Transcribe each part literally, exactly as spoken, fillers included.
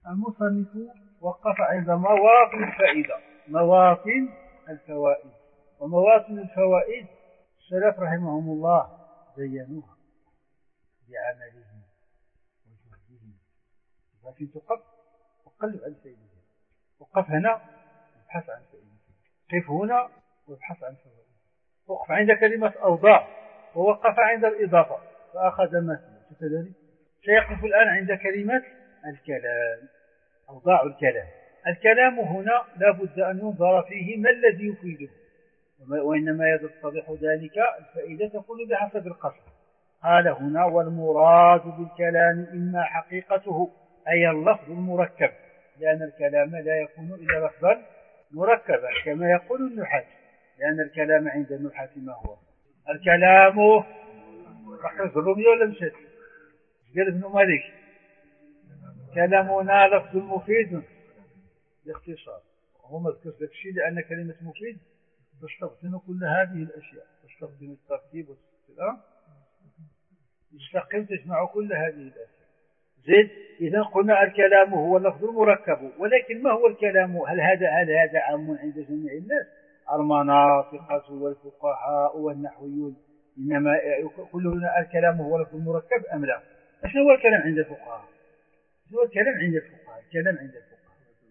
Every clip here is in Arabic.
المصنف وقف عند مواطن الفائدة، مواطن الفوائد. ومواطن الفوائد السلف رحمهم الله بينوها بعملهم وجهدهم، لكن تقف وقلب عن فائدة، وقف هنا وابحث عن فائدة، قف هنا وابحث عن فوائد. وقف عند كلمة أوضاع ووقف عند الإضافة فأخذ مثلا، كذلك سيقف الآن عند كلمة الكلام، أوضاع الكلام. الكلام هنا لا بد أن ينظر فيه ما الذي يفيده، وإنما يتضح ذلك الفائدة تكون بحسب القصد. قال هنا والمراد بالكلام إما حقيقته أي اللفظ المركب، لأن الكلام لا يكون إلا لفظا مركبا كما يقول النحاة، لأن الكلام عند النحاة ما هو الكلام. رحمة الرومية ولا مشهد قال ابن مالك كلامنا لفظ مفيد باختصار، وهو ما ذكرش ذاك الشيء لأن كلمة مفيد تستخدم كل هذه الأشياء، تستخدم الترتيب والاستقلام، يستقيم تجمع كل هذه الأشياء. زين، إذا قلنا الكلام هو اللفظ المركب، ولكن ما هو الكلام؟ هل هذا هل هذا عام عند جميع الناس؟ المناطق والفقهاء والنحويون إنما كلنا الكلام هو اللفظ المركب أم لا؟ ايش هو الكلام عند الفقهاء؟ هو الكلام عند الفقهاء، الكلام عند الفقهاء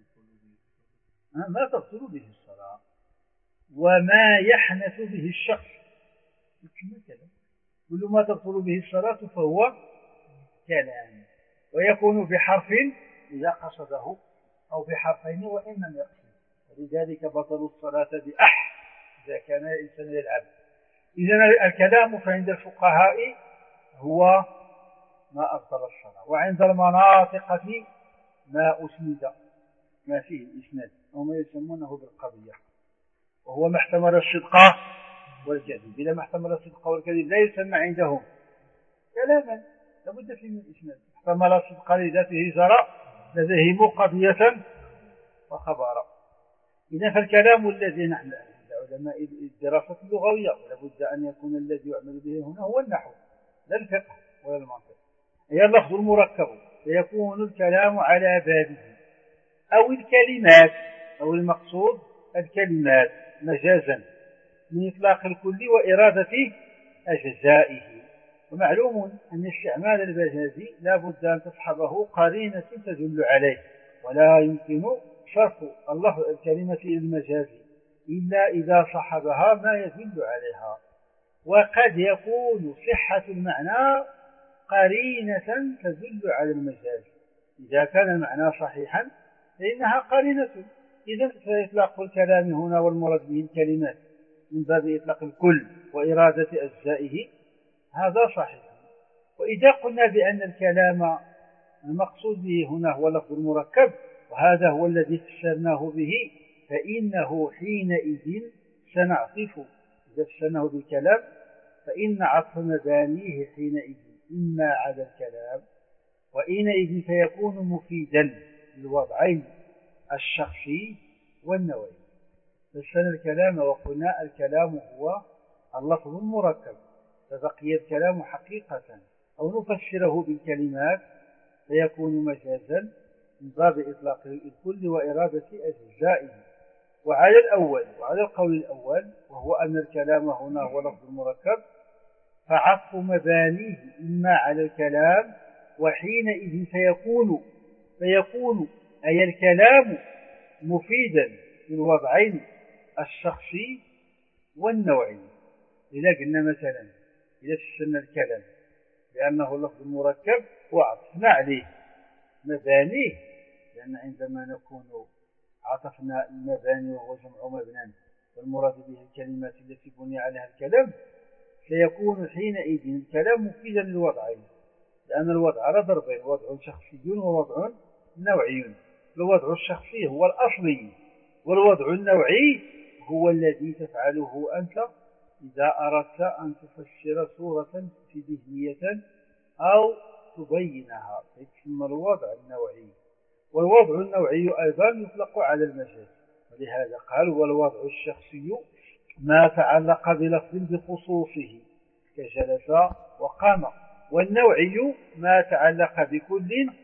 ما تبطل به الصلاة وما يحنث به الشخص، كل ما تبطل به الصلاة فهو كلام، ويكون بحرف إذا قصده أو بحرفين وإن لم يقصد، ولذلك بطل الصلاة بأح إذا كان الإنسان يلعب. إذن الكلام فعند الفقهاء هو ما أبطل الصلاة، وعند المناطق ما أسند ما فيه الإسناد أو ما يسمونه بالقضية، وهو ما احتمل الصدق والكذب. إذا ما احتمل الصدق والكذب لا يسمى عندهم كلاما، لابد فيه من الإسناد. احتمل الصدق لذاته جرى لديهم قضية وخبرا. إذا فالكلام الذي نحن عند علماء الدراسة اللغوية لابد أن يكون الذي يعمل به هنا هو النحو لا الفقه ولا المنطق، هي اللفظ المركب، فيكون الكلام على بابه أو الكلمات، أو المقصود الكلمات مجازا من إطلاق الكل وإرادة أجزائه. ومعلوم أن استعمال المجازي لا بد أن تصحبه قرينة تدل عليه، ولا يمكن صرف اللفظ الكلمة إلى المجازي إلا إذا صحبها ما يدل عليها. وقد يكون صحة المعنى قرينة تدل على المجاز، إذا كان المعنى صحيحا فإنها قرينة. إذا فإطلاق الكلام هنا والمراد به الكلمات من باب إطلاق الكل وإرادة أجزائه هذا صحيح. وإذا قلنا بأن الكلام المقصود به هنا هو اللفظ المركب، وهذا هو الذي فسرناه به، فإنه حينئذ سنعطف، إذا فسرناه بالكلام فإن عطف مبانيه حينئذ إما على الكلام، وحينئذ فيكون مفيدا للوضعين الشخصي والنوعي. فسرنا الكلام وقلنا الكلام هو اللفظ المركب، فبقي الكلام حقيقة أو نفسره بالكلمات فيكون مجازا من باب إطلاق الكل وإرادة أجزائه. وعلى الأول وعلى القول الأول وهو أن الكلام هنا هو لفظ المركب، فعطف مبانيه إما على الكلام، وحينئذ فيكون فيكون أي الكلام مفيدا للوضعين الشخصي والنوعي. إذا قلنا مثلا إذا فسرنا الكلام لأنه لفظ مركب وعطفنا عليه مبانيه، لأن عندما نكون عطفنا المباني وهو جمع مبنى والمراد به الكلمات التي بني عليها الكلام، سيكون حينئذ الكلام مفيدا للوضعين، لأن الوضع على ضربين، وضع شخصي ووضع نوعي. الوضع الشخصي هو الأصلي، والوضع النوعي هو الذي تفعله أنت إذا أردت أن تفسر صورة في ذهنية أو تبينها، فيسمى الوضع النوعي. والوضع النوعي أيضا يطلق على المجاز، ولهذا قال والوضع الشخصي ما تعلق بلفظ بخصوصه كجلس وقام، والنوعي ما تعلق بكل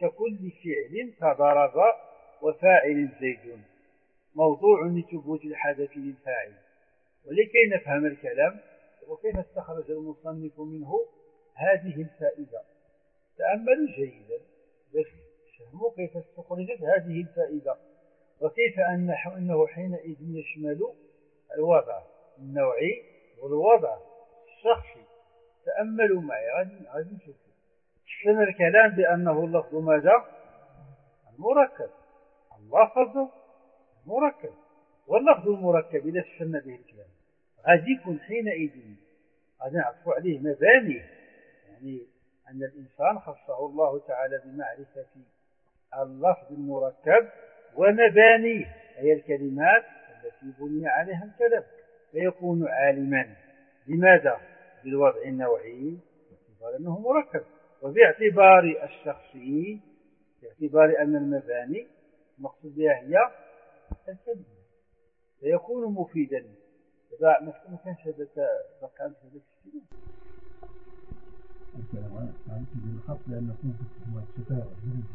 ككل فعل كضرب وفاعل زيد موضوع لثبوت الحدث للفاعل. ولكي نفهم الكلام وكيف استخرج المصنف منه هذه الفائدة تأملوا جيدا باش تفهموا كيف استخرجت هذه الفائدة وكيف أنه حينئذ يشمل الوضع النوعي والوضع الشخصي. تأملوا معي غادي نشوفوا. شفنا الكلام بأنه اللفظ ماذا؟ المركب. اللفظ مركب، واللفظ المركب إذا شفنا به الكلام غادي يكون حينئذ غادي نعطفوا عليه مبانيه، يعني أن الإنسان خصه الله تعالى بمعرفة اللفظ المركب ومبانيه هي الكلمات التي بني عليها الكلام، فيكون عالما بماذا؟ بالوضع النوعي باعتبار أنه مركب، وباعتبار الشخصي باعتبار أن المباني المقصود بها هي الكلمة، فيكون مفيدا. ما كانش هذا بقى هذا الشيء الكلام عن الخط لأنه يكون في الشتاء.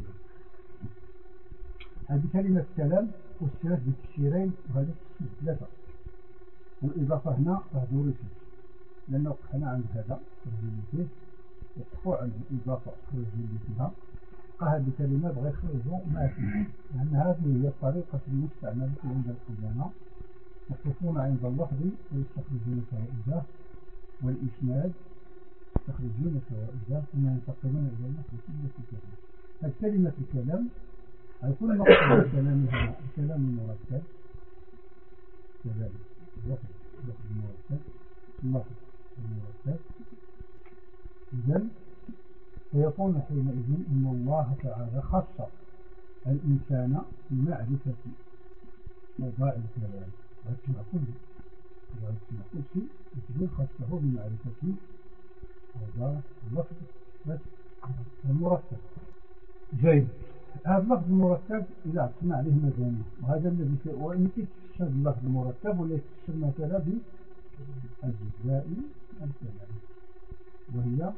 هذه كلمة كلام فسرت بالتفسيرين وهذا التفسير ثلاثة، والإضافة هنا فهدو رسل لأنه وقفنا عند هذا الرجل فيه وقفوا عند الإضافة الرجل فيها هذه الكلمات غير خرجوا ما فيه، لأن هذه هي الطريقة المستعملة عند القدامى، يقفون عند اللفظ ويستخرجون فوائده والإسناد يستخرجون فوائده ثم ينتقلون إلى اللفظ كلمة الكلام. الكلمة الكلام يكون مقصود الكلام هنا الكلام المركب كذلك اللفظ المركب اللفظ المركب. إذن فيكون حينئذ إن الله تعالى خص الإنسان بمعرفة موضوع الكلام ويسمع كله ويسمع كل شيء يجب خصه بمعرفة موضوع اللفظ المركب. جيد. هذا اللفظ المركب إذا اعتمع عليه مباني، وهذا الذي وإن تتشد اللفظ المركب ولا تتشد مثلا بأجزاء الكلام وهي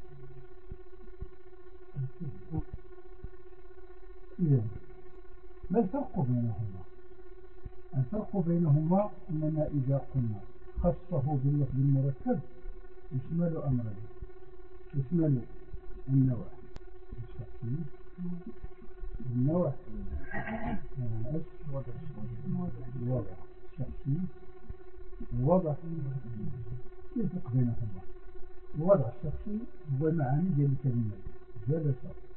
إذا ما الفرق بينهما؟ الفرق بينهما أننا إذا قلنا خصه باللفظ المركب يشمل أمرين، يشمل النوع الشخصي النوع الوضع الشخصي الوضع. كيف الفرق بينهما؟ الوضع الشخصي هو المعاني ديال الكلمات جلس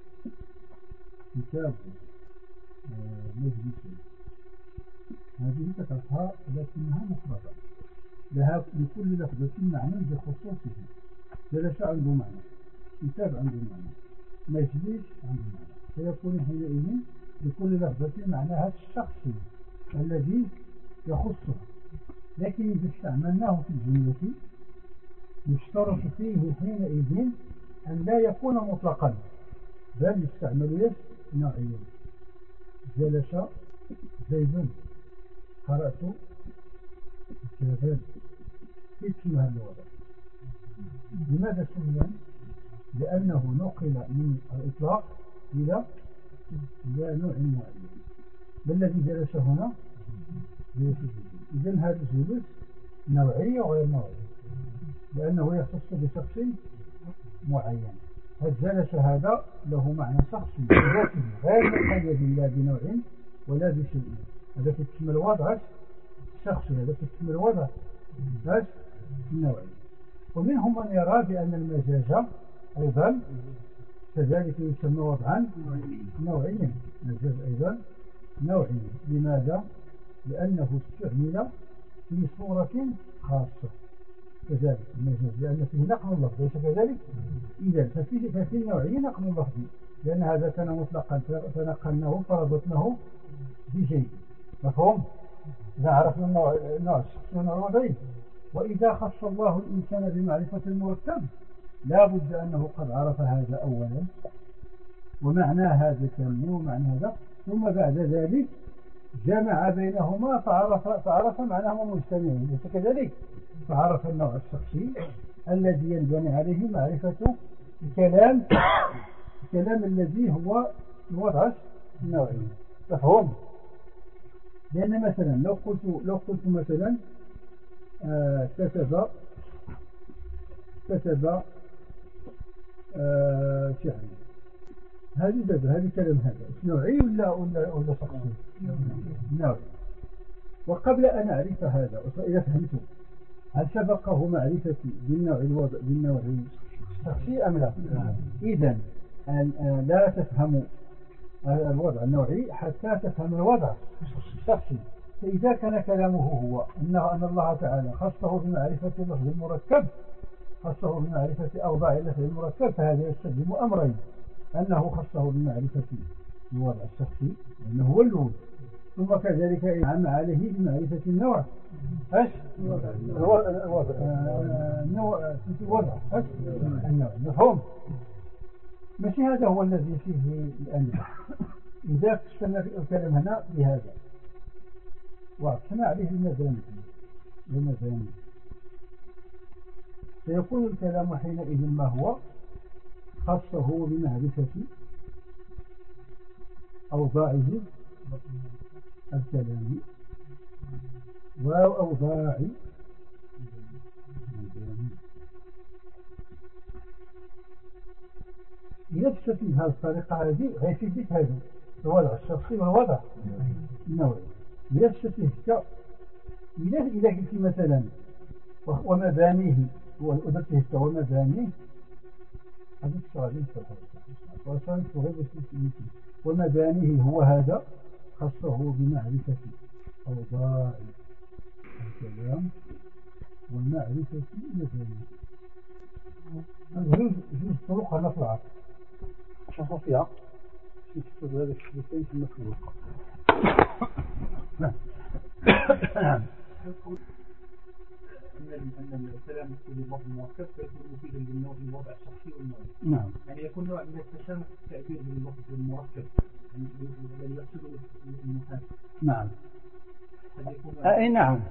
كتاب مجلس، هذه تكرهها لكنها مفردة لها لكل لفظة معنى بخصوصه. جلس عنده معنى، كتاب عنده معنى، مجلس عنده معنى، فيكون حينئذ لكل لفظة معناها الشخصي الذي يخصها. لكن إذا استعملناه في الجملة يشترط فيه حينئذ أن لا يكون مطلقا بل يستعمل نوعيا. جلس زيد، قرأت كتابا. كيف سمى هذا الوضع؟ لماذا سمي؟ لأنه نقل من الإطلاق إلى إلى نوع معين. ما الذي جلس هنا؟ إذن هذا الجلوس نوعي وغير نوعي لأنه يختص بشخص معين. فالجلس هذا له معنى شخصي ذاته غير مقيد لا بنوع ولا بشيء. هذا تسمى الوضع الشخصي، هذا تسمى الوضع النوعي. ومنهم من يرى بأن المجاز أيضا كذلك يسمى وضعا نوعيا. المجاز أيضا نوعي. لماذا؟ لأنه استعمل في صورة خاصة كذلك المجاز، لأن فيه نقل اللفظ ليس كذلك. إذا ففي, ففي النوعي نقل اللفظ لأن هذا كان مطلقا فنقلناه فربطناه بشيء. مفهوم؟ إذا عرفنا النوع الشخصي والنوع الوضعي. وإذا خص الله الإنسان بمعرفة المركب لا بد أنه قد عرف هذا أولا ومعنى هذا كامل ومعنى هذا، ثم بعد ذلك جمع بينهما فعرف, فعرف معناهما مجتمعين ليس كذلك. فعرف النوع الشخصي الذي ينبني عليه معرفة الكلام الكلام الذي هو الوضع النوعي. مفهوم؟ لأن مثلا لو قلت لو قلت مثلا آه كتب كتب آه شعري، هذه دابا هذا الكلام هذا نوعي ولا ولا ولا شخصي؟ نوعي. وقبل أن أعرف هذا إذا فهمته هل سبقه معرفتي بالنوع الوضع بالنوع الشخصي أم لا؟ إذا لا تفهم الوضع النوعي حتى تفهم الوضع الشخصي. فإذا كان كلامه هو أن الله تعالى خصه بمعرفة اللفظ المركب، خصه بمعرفة أوضاع اللفظ المركب، فهذا يستلزم أمرين: أنه خصه بمعرفة الوضع الشخصي لأنه هو الوجود، ثم كذلك ينعم عليه بمعرفة النوع ايش الوضع النوع في الوضع ايش النوع. مفهوم؟ ماشي هذا هو الذي فيه الآن. إذا كشفنا في الكلام هنا بهذا وعطفنا عليه المباني المباني سيكون الكلام حينئذ ما هو خاصه بمعرفة أوضاعه الكلام وأوضاع نفس في هذه الطريقة هذه غيفيدك هذا الوضع الشخصي والوضع النوعي نفس فيه. إذا إذا قلت مثلا ومبانيه وأدرته ومبانيه هذا الشغل وصلت غير ومبانيه هو هذا خصه بمعرفة أوضاع الكلام ومعرفة مبانيه. هذه جزء طرق هنا في العقل شوفوا فيها في تكتب هذا الشيئين في المخلوق. نعم. أن الكلام يكون باللفظ المركب فيكون مفيدا للوضع الشخصي والنوعي. نعم. يعني يكون نوع من التشامل في التعبير باللفظ المركب الذي يقصده المحاسب. نعم. أي نعم.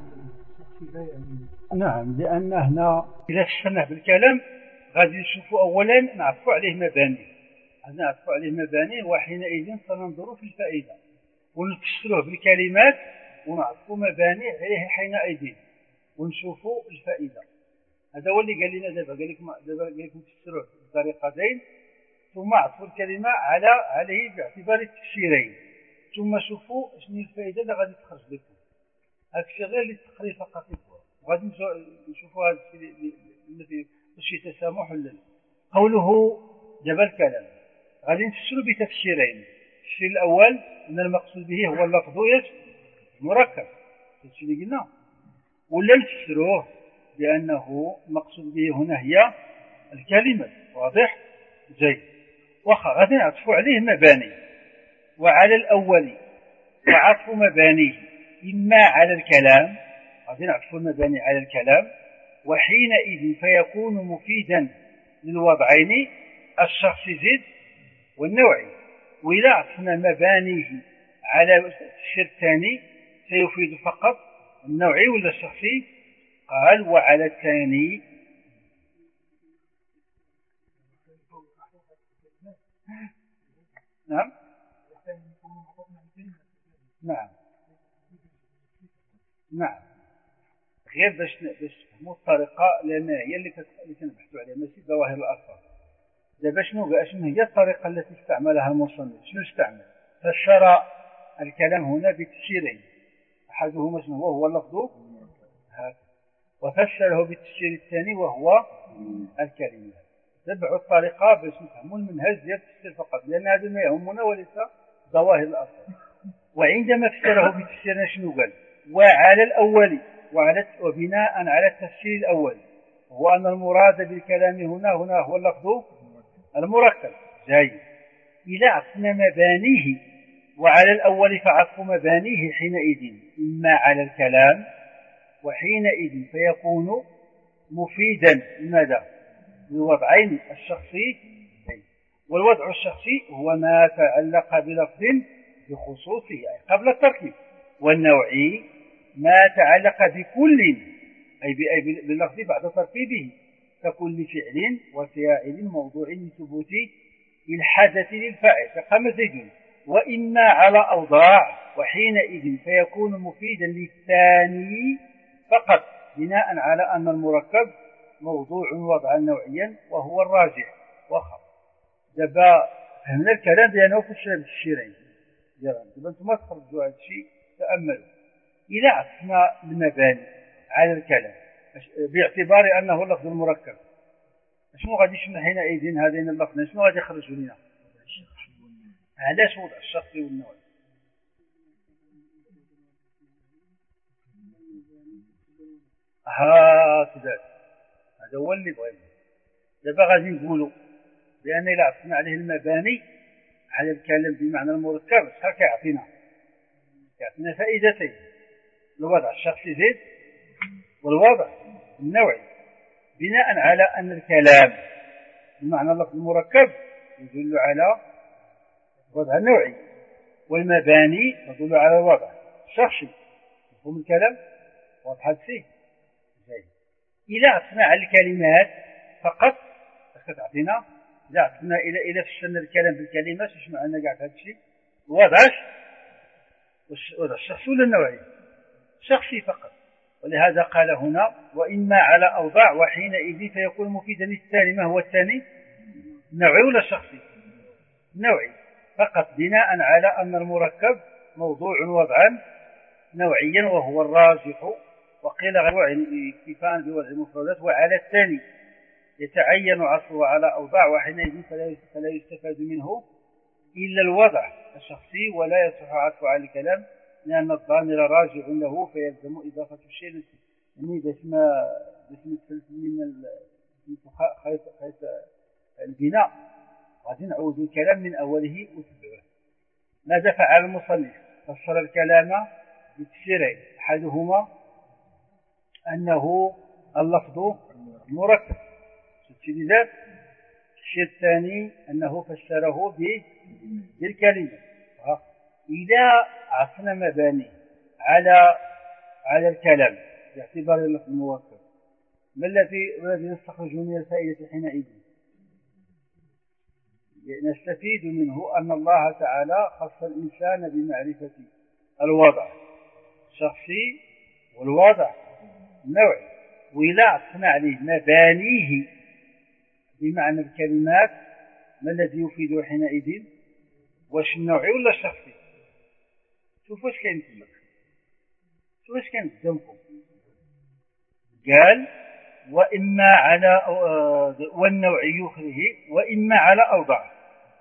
نعم لأن هنا إذا كشفنا بالكلام غادي نشوفوا أولا نعرفوا عليه مباني، نعرفوا عليه مباني وحينئذ سننظر في الفائدة ونفسره بالكلمات ونعرفوا مباني عليه حينئذ ونشوفوا الفائدة. هذا هو اللي قال لنا دابا، قال لكم دابا قال لكم تفسروه بطريقتين ثم عطفوا الكلمة على عليه باعتبار التفسيرين ثم شوفوا شنو الفائدة اللي غادي تخرج لكم. هذا الشيء غير للتقرير فقط وغادي نشوفوا هذا الشيء اللي فيه شي تسامح ولا لا. قوله دابا الكلام غادي نفسروا بتفسيرين. التفسير الأول أن المقصود به هو اللفظ مركب، هذا الشيء اللي قلنا، ولا نفسروه بأنه المقصود به هنا هي الكلمة. واضح؟ زين. واخا غادي نعطفوا عليه مباني، وعلى الأول وعطف مبانيه إما على الكلام، غادي نعطفوا المباني على الكلام وحينئذ فيكون مفيدا للوضعين الشخصي زد والنوعي. وإذا عطفنا مبانيه على التفسير الثاني سيفيد فقط النوعي ولا الشخصي؟ قال وعلى الثاني نعم نعم نعم غير باش باش تفهموا الطريقة لأن هي اللي كنبحثوا عليها ماشي ظواهر الألفاظ. دابا شنو شنو هي الطريقة التي استعملها المصنف؟ شنو استعمل؟ فسر الكلام هنا بتفسيرين، أحدهما شنو هو؟ هو اللفظ هذا، وفسره بالتفسير الثاني وهو الكلمة. تبعوا الطريقة باش نفهموا المنهج ديال التفسير فقط لأن هذا ما يهمنا وليس ظواهر الألفاظ. وعندما فسره بتفسيرنا شنو قال؟ وعلى الأول وعلى وبناء على التفسير الأول هو أن المراد بالكلام هنا هنا هو اللفظ المركب. جيد. إذا عطفنا مبانيه وعلى الأول فعطف مبانيه حينئذ إما على الكلام وحينئذ فيكون مفيدا لماذا؟ للوضعين الشخصي. والوضع الشخصي هو ما تعلق بلفظ بخصوصه أي قبل التركيب، والنوعي ما تعلق بكل أي باللفظ بعد تركيبه ككل فعل وفاعل موضوع لثبوت الحدث للفاعل فقام زيد، وإما على أوضاع وحينئذ فيكون مفيدا للثاني فقط، بناء على أن المركب موضوع وضعا نوعيا وهو الراجح. وخر دابا فهمنا الكلام ديالنا في الشيرين دابا انتم تخرجوا هذا الشيء تأملوا. إذا عطفنا المباني على الكلام باعتبار أنه لفظ المركب، شنو غادي يشمل حينئذ هذين اللفظين؟ شنو غادي يخرجوا لنا؟ علاش وضع الشخصي والنوعي؟ هكذا هذا هو اللي بغينا. دابا غادي نقولوا بأن إلا عطفنا عليه المباني على الكلام بمعنى المركب شحال كيعطينا؟ كيعطينا فائدتين: الوضع الشخصي زيد والوضع النوعي، بناء على أن الكلام بمعنى اللفظ المركب يدل على الوضع النوعي، والمباني تدل على الوضع الشخصي. مفهوم الكلام؟ واضح فيه؟ زين. إذا عطفنا على الكلمات فقط كتعطينا، إذا عطفنا إلى إلى فشلنا الكلام بالكلمات اش معنى كاع هذا الشيء؟ الوضع الوضع الشخصي ولا النوعي؟ شخصي فقط. ولهذا قال هنا وإما على أوضاع وحينئذ فيكون مفيدا للثاني. ما هو الثاني؟ النوعي ولا الشخصي؟ النوعي فقط، بناء على أن المركب موضوع وضعا نوعيا وهو الراجح. وقيل غير اكتفاء بوضع المفردات. وعلى الثاني يتعين عصره على أوضاع وحينئذ فلا يستفاد منه إلا الوضع الشخصي، ولا يصح عطفه على الكلام لأن الضامر راجع له فيلزم إضافة الشيء يعني باش ما باش نتفلت من خيط خيط البناء غادي نعود الكلام من أوله وتبعه. ماذا فعل المصنف؟ فسر الكلام بتفسيرين: أحدهما أنه اللفظ مركب، الشيء الثاني أنه فسره بالكلمة. إذا عطفنا مباني على على الكلام باعتبار اللفظ المركب، ما الذي الذي نستخرج من الفائدة حينئذ؟ نستفيد منه أن الله تعالى خص الإنسان بمعرفة الوضع الشخصي والوضع النوعي. وإذا عطفنا عليه مبانيه بمعنى الكلمات، ما الذي يفيد حينئذ؟ واش النوعي ولا الشخصي؟ شوفوا واش كاين تما، شوفوا واش كاين قدامكم. قال وإما على والنوعي يخرج وإما على أوضاع.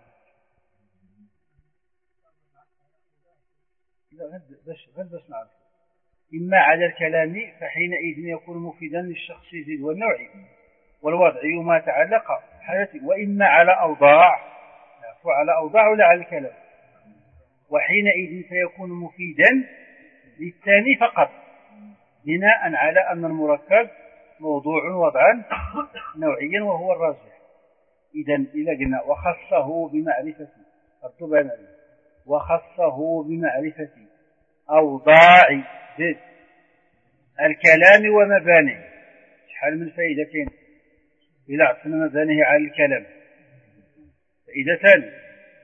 لا باش باش نعرف. إما على الكلام فحينئذ يكون مفيدا للشخص زيد والنوعي والوضعي ما تعلق حالته. وإما على أوضاع، نعرف على أوضاع ولا على الكلام؟ وحينئذ فيكون مفيدا للثاني فقط، بناء على أن المركب موضوع وضعا نوعيا وهو الراجح. إذن إذا قلنا وخصه بمعرفة وخصه بمعرفة أوضاع زيد الكلام ومبانيه، شحال من فائدة كاين إذا عطفنا مبانيه على الكلام؟ فائدة ثانية.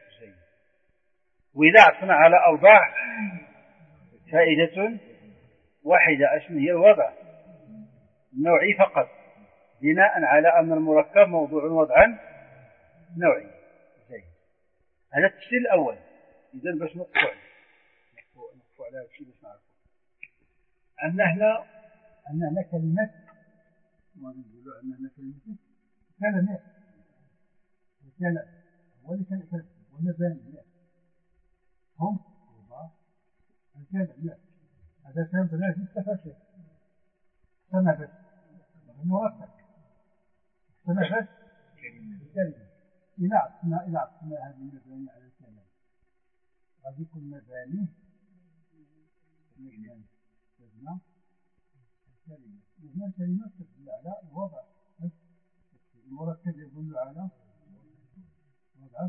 وإذا عطفنا على أوضاع فائدة واحدة، أشن هي؟ الوضع النوعي فقط، بناء على أن المركب موضوع وضعا نوعي. هذا التفسير الأول. إذن باش نقفوا نقفوا على هذا الشيء باش نعرفوا أن هنا أن هنا كلمات ما نقولوا أن هنا كلمات كلمات الكلام هو اللي كان كلام والمباني هم الكلام. لا هذا كلام بلاش التفاسير سمع بس المركب سمع بس الكلمة. إذا عطنا إذا عطنا هذه المباني على الكلام غادي يكون مباني مباني لازم الكلمة لازم الكلمات تدل على الوضع المركب يدل على وضع.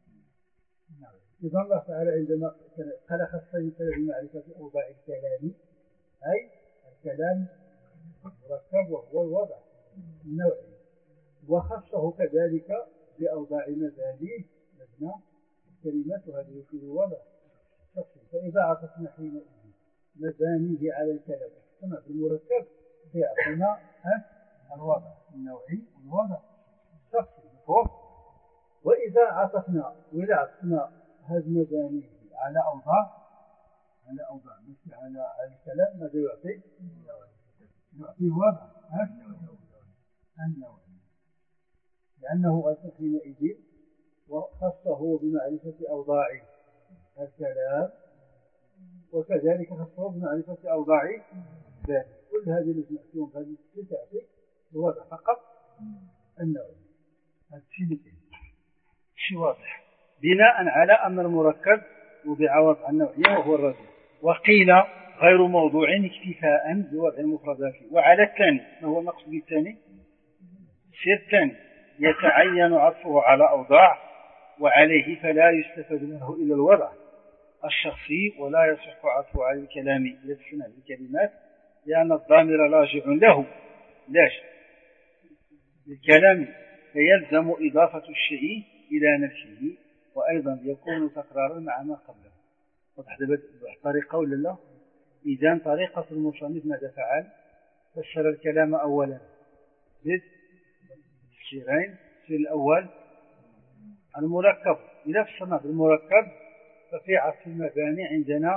إذا الله تعالى عندما خلق الإنسان بمعرفة أوضاع الكلام أي الكلام مركب وهو الوضع النوعي، وخصه كذلك بأوضاع مبانيه مبنى الكلمات وهذا يفيد الوضع الشخصي. فإذا عطفنا حينئذ مبانيه على الكلام احتمى في المركب فيعطينا الوضع النوعي والوضع الشخصي مفهوم. وإذا عطفنا وإذا عطفنا هذه المباني على أوضاع على أوضاع مش على على الكلام ماذا يعطي؟ يعطي وضع النوعي لأنه حينئذ وخصه بمعرفة أوضاع الكلام وكذلك خصه بمعرفة أوضاع ذلك. كل هذه المأسوم هذه تعطي الوضع فقط النوعي. هذا الشيء شيء واضح بناء على أن المركب وضع وضع النوعية وهو الرجل. وقيل غير موضوع اكتفاء بوضع المفردات. وعلى الثاني ما هو المقصود بالثاني؟ الشيء الثاني يتعين عطفه على أوضاع وعليه فلا يستفاد منه إلى الوضع الشخصي ولا يصح عطفه على الكلام يتسمع بالكلمات لأن الضامر لاجع له لاش بالكلام فيلزم إضافة الشيء إلى نفسه وأيضا يكون تكرارا مع ما قبله. وضح طريقة ولا لا؟ إذن طريقة المصنف ماذا فعل؟ فسر الكلام أولا زد الشيرين الشيء الأول المركب. إذا فسرنا بالمركب ففي عطف المباني عندنا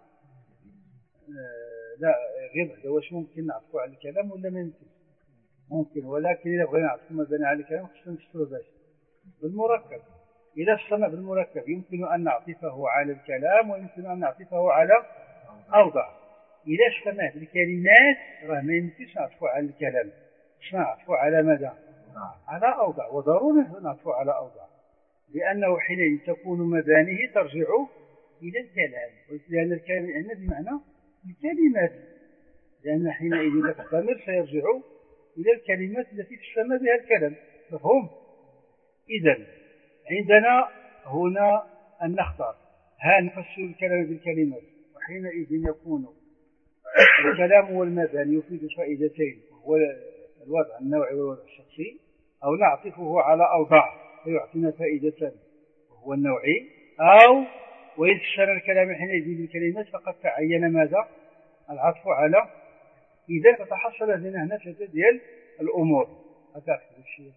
آه لا غير هذا واش ممكن نعطفه على الكلام ولا ما يمكن؟ ممكن ولكن إذا بغينا نعطف المباني على الكلام خصنا نفسره باش بالمركب. إذا فسرنا بالمركب يمكن أن نعطفه على الكلام ويمكن أن نعطفه على أوضاع. إذا اشتملت بالكلمات راه ما يمكنش نعطفه على الكلام باش نعطفه على ماذا؟ على أوضاع. وضروري نعطفه على أوضاع لأنه حينئذ تكون مبانيه ترجع إلى الكلام لأن الكلام عندنا بمعنى الكلمات لأن حينئذ تحتمل سيرجع إلى الكلمات التي تسمى بها الكلام مفهوم. إذن عندنا هنا أن نختار ها نفسر الكلام بالكلمات وحينئذ يكون الكلام والمباني يفيد فائدتين وهو الوضع النوعي والوضع الشخصي أو نعطفه على أوضاع فيعطينا فائدة وهو النوعي أو ويفسر الكلام حينئذ بالكلمات فقد تعين ماذا؟ العطف على. إذا تتحصل لنا هنا ثلاثة ديال الأمور. أتأكد الشيء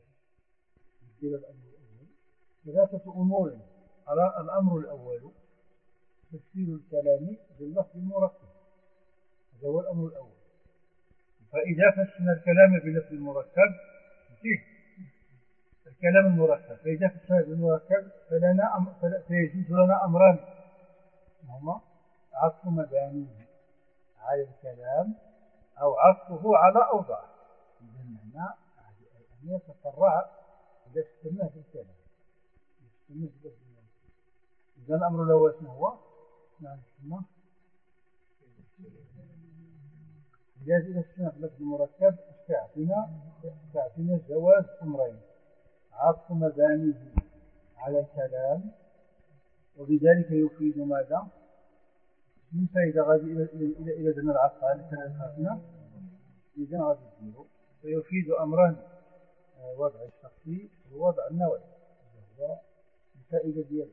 ثلاثة أمور. على الأمر الأول تفسير الكلام باللفظ المركب هذا هو الأمر الأول. فإذا فسرنا الكلام باللفظ المركب الكلام المركب فإذا فسرنا بالمركب فلنا أم... فيجوز لنا أمران هما عطف مبانيه على الكلام أو عطفه على أوضاع. إذا معنى أن يتفرع إذا استمناه في الكلام استمناه في الكلام. إذا الأمر الأول هو نعم اسمه إذا إذا استمناه في اللفظ المركب استعطينا استعطينا جواز أمرين عطف مبانيه على الكلام وبذلك يفيد ماذا؟ من فائدة غادي إلى إلى إلى ذن العطف على الكلام خاصنا إذا غادي يديروا فيفيد أمران وضع الشخصي ووضع النوعي وهو الفائدة دياله.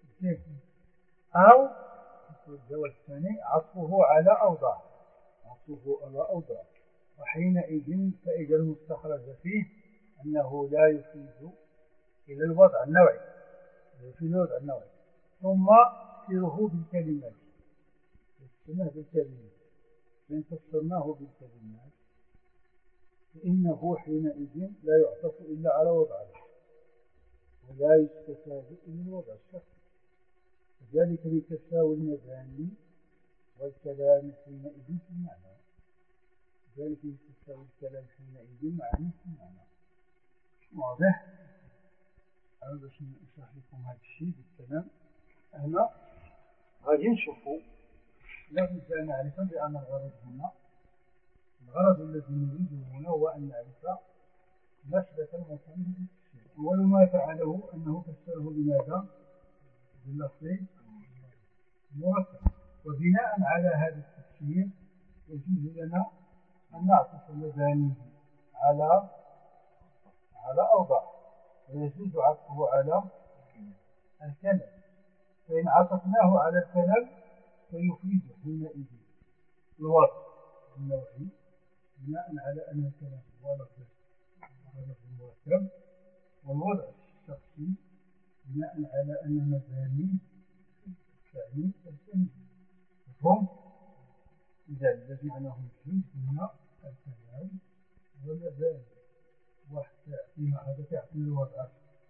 أو الجواز الثاني عطفه على أوضاع عطفه على أوضاع وحينئذ فائدة المستخرج فيه أنه لا يفيد إلى الوضع النوعي يفيد الوضع النوعي. ثم تفسيره بالكلمات فسرناه بالكلمات فإن فسرناه بالكلمات فإنه حينئذ لا يعطف إلا على وضع ولا يستفاد إلا الوضع الشخصي. وذلك لتساوي المباني والكلام حينئذ في المعنى. ذلك لتساوي الكلام حينئذ مع نفس المعنى. واضح؟ أنا باش نشرح لكم هذا الشيء بالكلام هنا غادي نشوفوا لا بد أن نعرف بأن الغرض هنا الغرض الذي نريده هنا هو أن نعرف مسلك المصنف بالتفسير. أول ما فعله أنه فسره بماذا؟ باللفظ المركب. وبناء على هذا التفسير يجوز لنا أن نعطف مبانيه على على أوضاع ويجوز عطفه على الكلام، فإن عطفناه على الكلام فيفيد حينئذ الوصف النوعي بناء على أن الكلام هو لفظ مركب، والوضع الشخصي بناء على أن مباني تعني الكلمة. هم إذا الذي معناهم جزء من الكلام ومباني واحد فيما هذا تعطينا الوضع،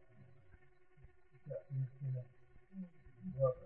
تعطينا الكلام الوضع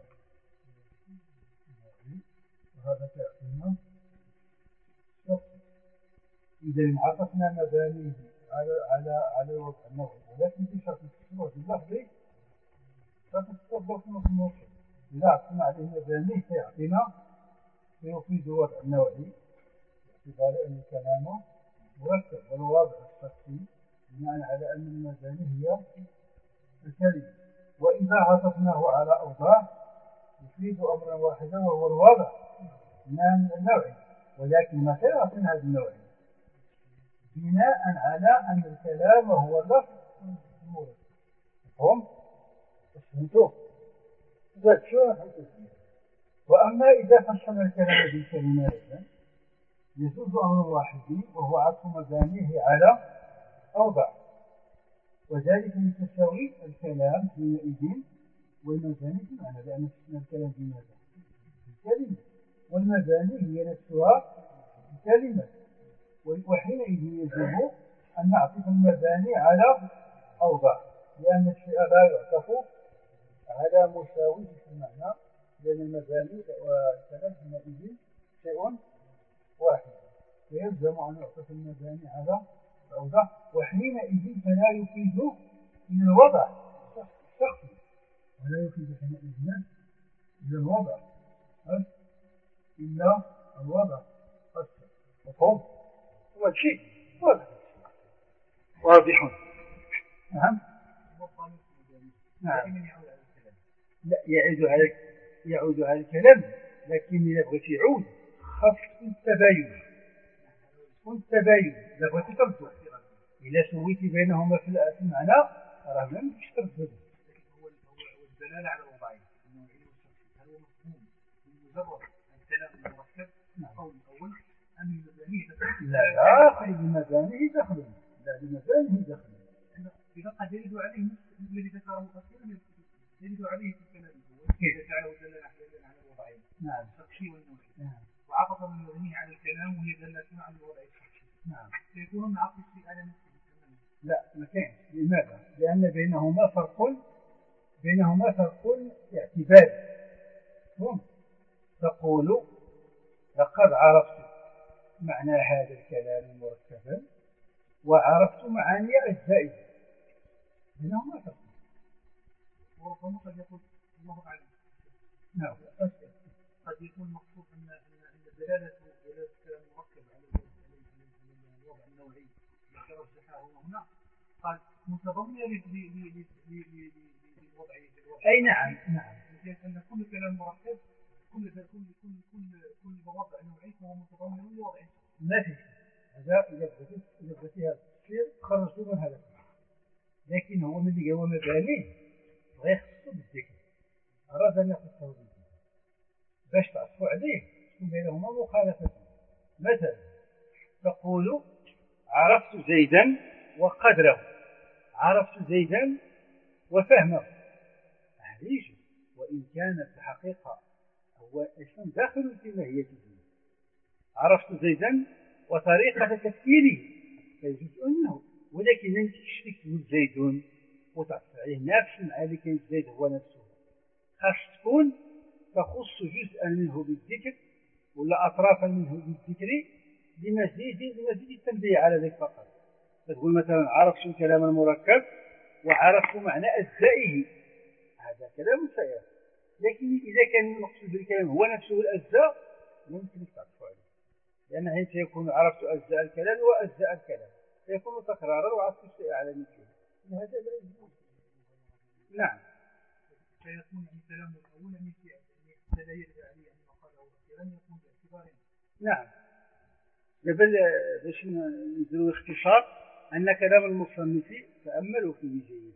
وهذا تعطينا الشخص. إذا انعطفنا مبانيه على على على الوضع النوعي، ولكن في شرط التشبه باللفظي، شرط التشبه في نص النص إذا عطفنا عليه مبانيه فيعطينا فيفيد الوضع النوعي باعتبار أن كلامه مركب، والوضع الشخصي بناء على أن المباني هي الكلمة. وإذا عطفناه على أوضاع يفيد أمرا واحدا وهو الوضع من النوعي، ولكن متى يعطينا هذا النوعي؟ بناء على أن الكلام هو اللفظ المركب. هم فهمتوا؟ إذا شو وأما إذا فصلنا الكلام بالكلمات يجوز أمر واحد وهو عطف مبانيه على أوضع، وذلك لتساوي الكلام حينئذ والمباني بمعنى، لأن الكلام بماذا؟ بالكلمة، والمباني هي نفسها الكلمة، وحينئذ يجب أن نعطف المباني على أوضع، لأن الشيء لا يعطف على مساوي في المعنى، لأن المباني والكلام حينئذ شيء واحد، فيلزم أن يعطف المباني على الأوضع، وحينئذ فلا يفيد من الوضع الشخصي، ولا يفيد حينئذ من الوضع إلا الوضع الشخصي. مفهوم؟ هو الشيء واضح واضح. نعم نعم لا يعود على يعود على الكلام، لكن إذا بغيت يعود خاص التباين والتباين إذا بغيت تربط، إذا سويت بينهما في المعنى راه ما يمكنش تربط. هو الدلالة على الوضعين النوعي والشخصي، هل هو مفهوم بمجرد الكلام المركب أو الأول أم المباني دخل؟ لا لا المباني دخل، لا المباني دخل. إذا قد يرد عليه الذي ذكره أخيرا يرد عليه في الكلام إذا جعله دلالة على الوضعين الشخصي والنوعي. نعم. وعطف المباني على الكلام وهي دلالة على الوضع الشخصي. نعم. فيكون معطف على نفسه. لا ما كانش. لماذا؟ لأن بينهما فرق بينهما فرق اعتباري. تقول لقد عرفت معنى هذا الكلام مركبا وعرفت معاني أجزائه، بينهما فرق. وربما قد يقول الله أعلم. نعم. قد يكون مقصود أن أن دلالة دلالة الكلام المركب على الوضع النوعي ذكر هنا قال متضمنة للوضع. أي نعم نعم. أن كل كلام مركب كل كل كل كل كل وضع نوعي فهو متضمن لوضع. ما في هذا إذا بدأت إذا بدأت هذا التفسير خرجوا من هذا، لكن هو من اللي هو مبانيه غير خصو بالذكر، أراد أن يخصه بالذكر باش تعطفوا عليه تكون بينهما مخالفة. مثلا تقول عرفت زيدا وقدره، عرفت زيدا وفهمه، هذا يجب، وإن كان في الحقيقة هو اسم داخل في ماهيته. عرفت زيدا وطريقة تفكيره فيجوز أنه، ولكن أنت تشتكي زيد وتعطف عليه نفس المعاني كان زيد هو نفسه، خاص تكون تخص جزءا منه بالذكر ولا أطرافا منه بالذكر لمزيد لمزيد التنبيه على ذلك فقط. تقول مثلا عرفت الكلام المركب وعرفت معنى أجزائه، هذا كلام سيئ، لكن إذا كان المقصود بالكلام هو نفسه الأجزاء يمكن تعطف عليه، لأن حين سيكون عرفت أجزاء الكلام وأجزاء الكلام سيكون تكرارا وعطف الشيء على مثله، هذا لا يجوز. نعم. فيكون الكلام الأول مثل لا يرجع عليه أن قاله أخيرا يكون باعتباره. نعم. قبل باش نديروا اختصار أن كلام المصنف تأملوا فيه جيدا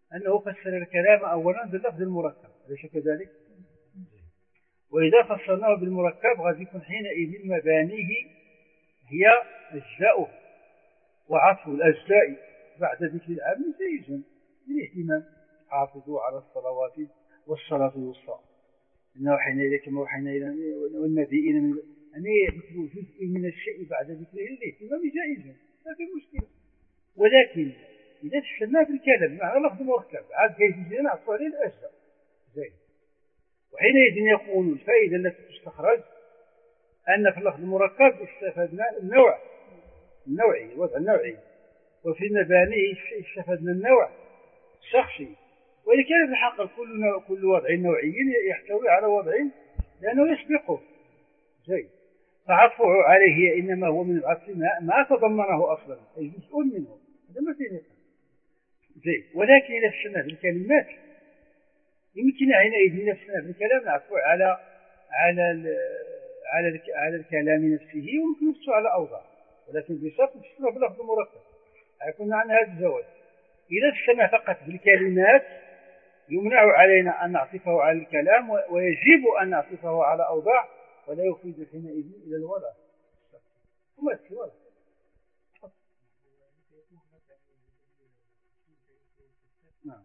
أنه فسر الكلام أولا باللفظ المركب، أليس كذلك؟ وإذا فسرناه بالمركب غادي يكون حينئذ مبانيه هي أجزاؤه، وعطف الأجزاء بعد ذكر العام جيد للاهتمام. حافظوا على الصلوات والصلاة الوسطى إنه حينئذ كما وحينا إلى والنبي إلى أن يذكر جزء من الشيء بعد ذكره للاهتمام جائز، ما في مشكلة. ولكن إذا فسرناه بالكلام مع لفظ مركب عاد جاي نعطف عليه الأجزاء زين، وحينئذ يكون الفائدة التي تستخرج أن في اللفظ المركب استفدنا النوع النوعي الوضع النوعي، وفي المباني استفدنا النوع الشخصي. ولكن في الحق كل نوع كل وضع نوعي يحتوي على وضع لأنه يسبقه زين، فعطفه عليه إنما هو من العطف ما, ما تضمنه أصلا أي جزء منه، هذا ما فيه نقاش زين. ولكن إذا فسرناه بالكلمات يمكن حينئذ نفسنا بالكلام نعطف على على ال على ال على الكلام نفسه، ويمكن نفسه على أوضاع، ولكن بشرط نفسنا بلفظ مركب يكون عن هذا الجواز. إذا فسرنا فقط بالكلمات يمنع علينا أن نعطفه على الكلام، ويجب أن نعطفه على أوضاع، ولا يفيد حينئذ إلى الوضع ثم السؤال. نعم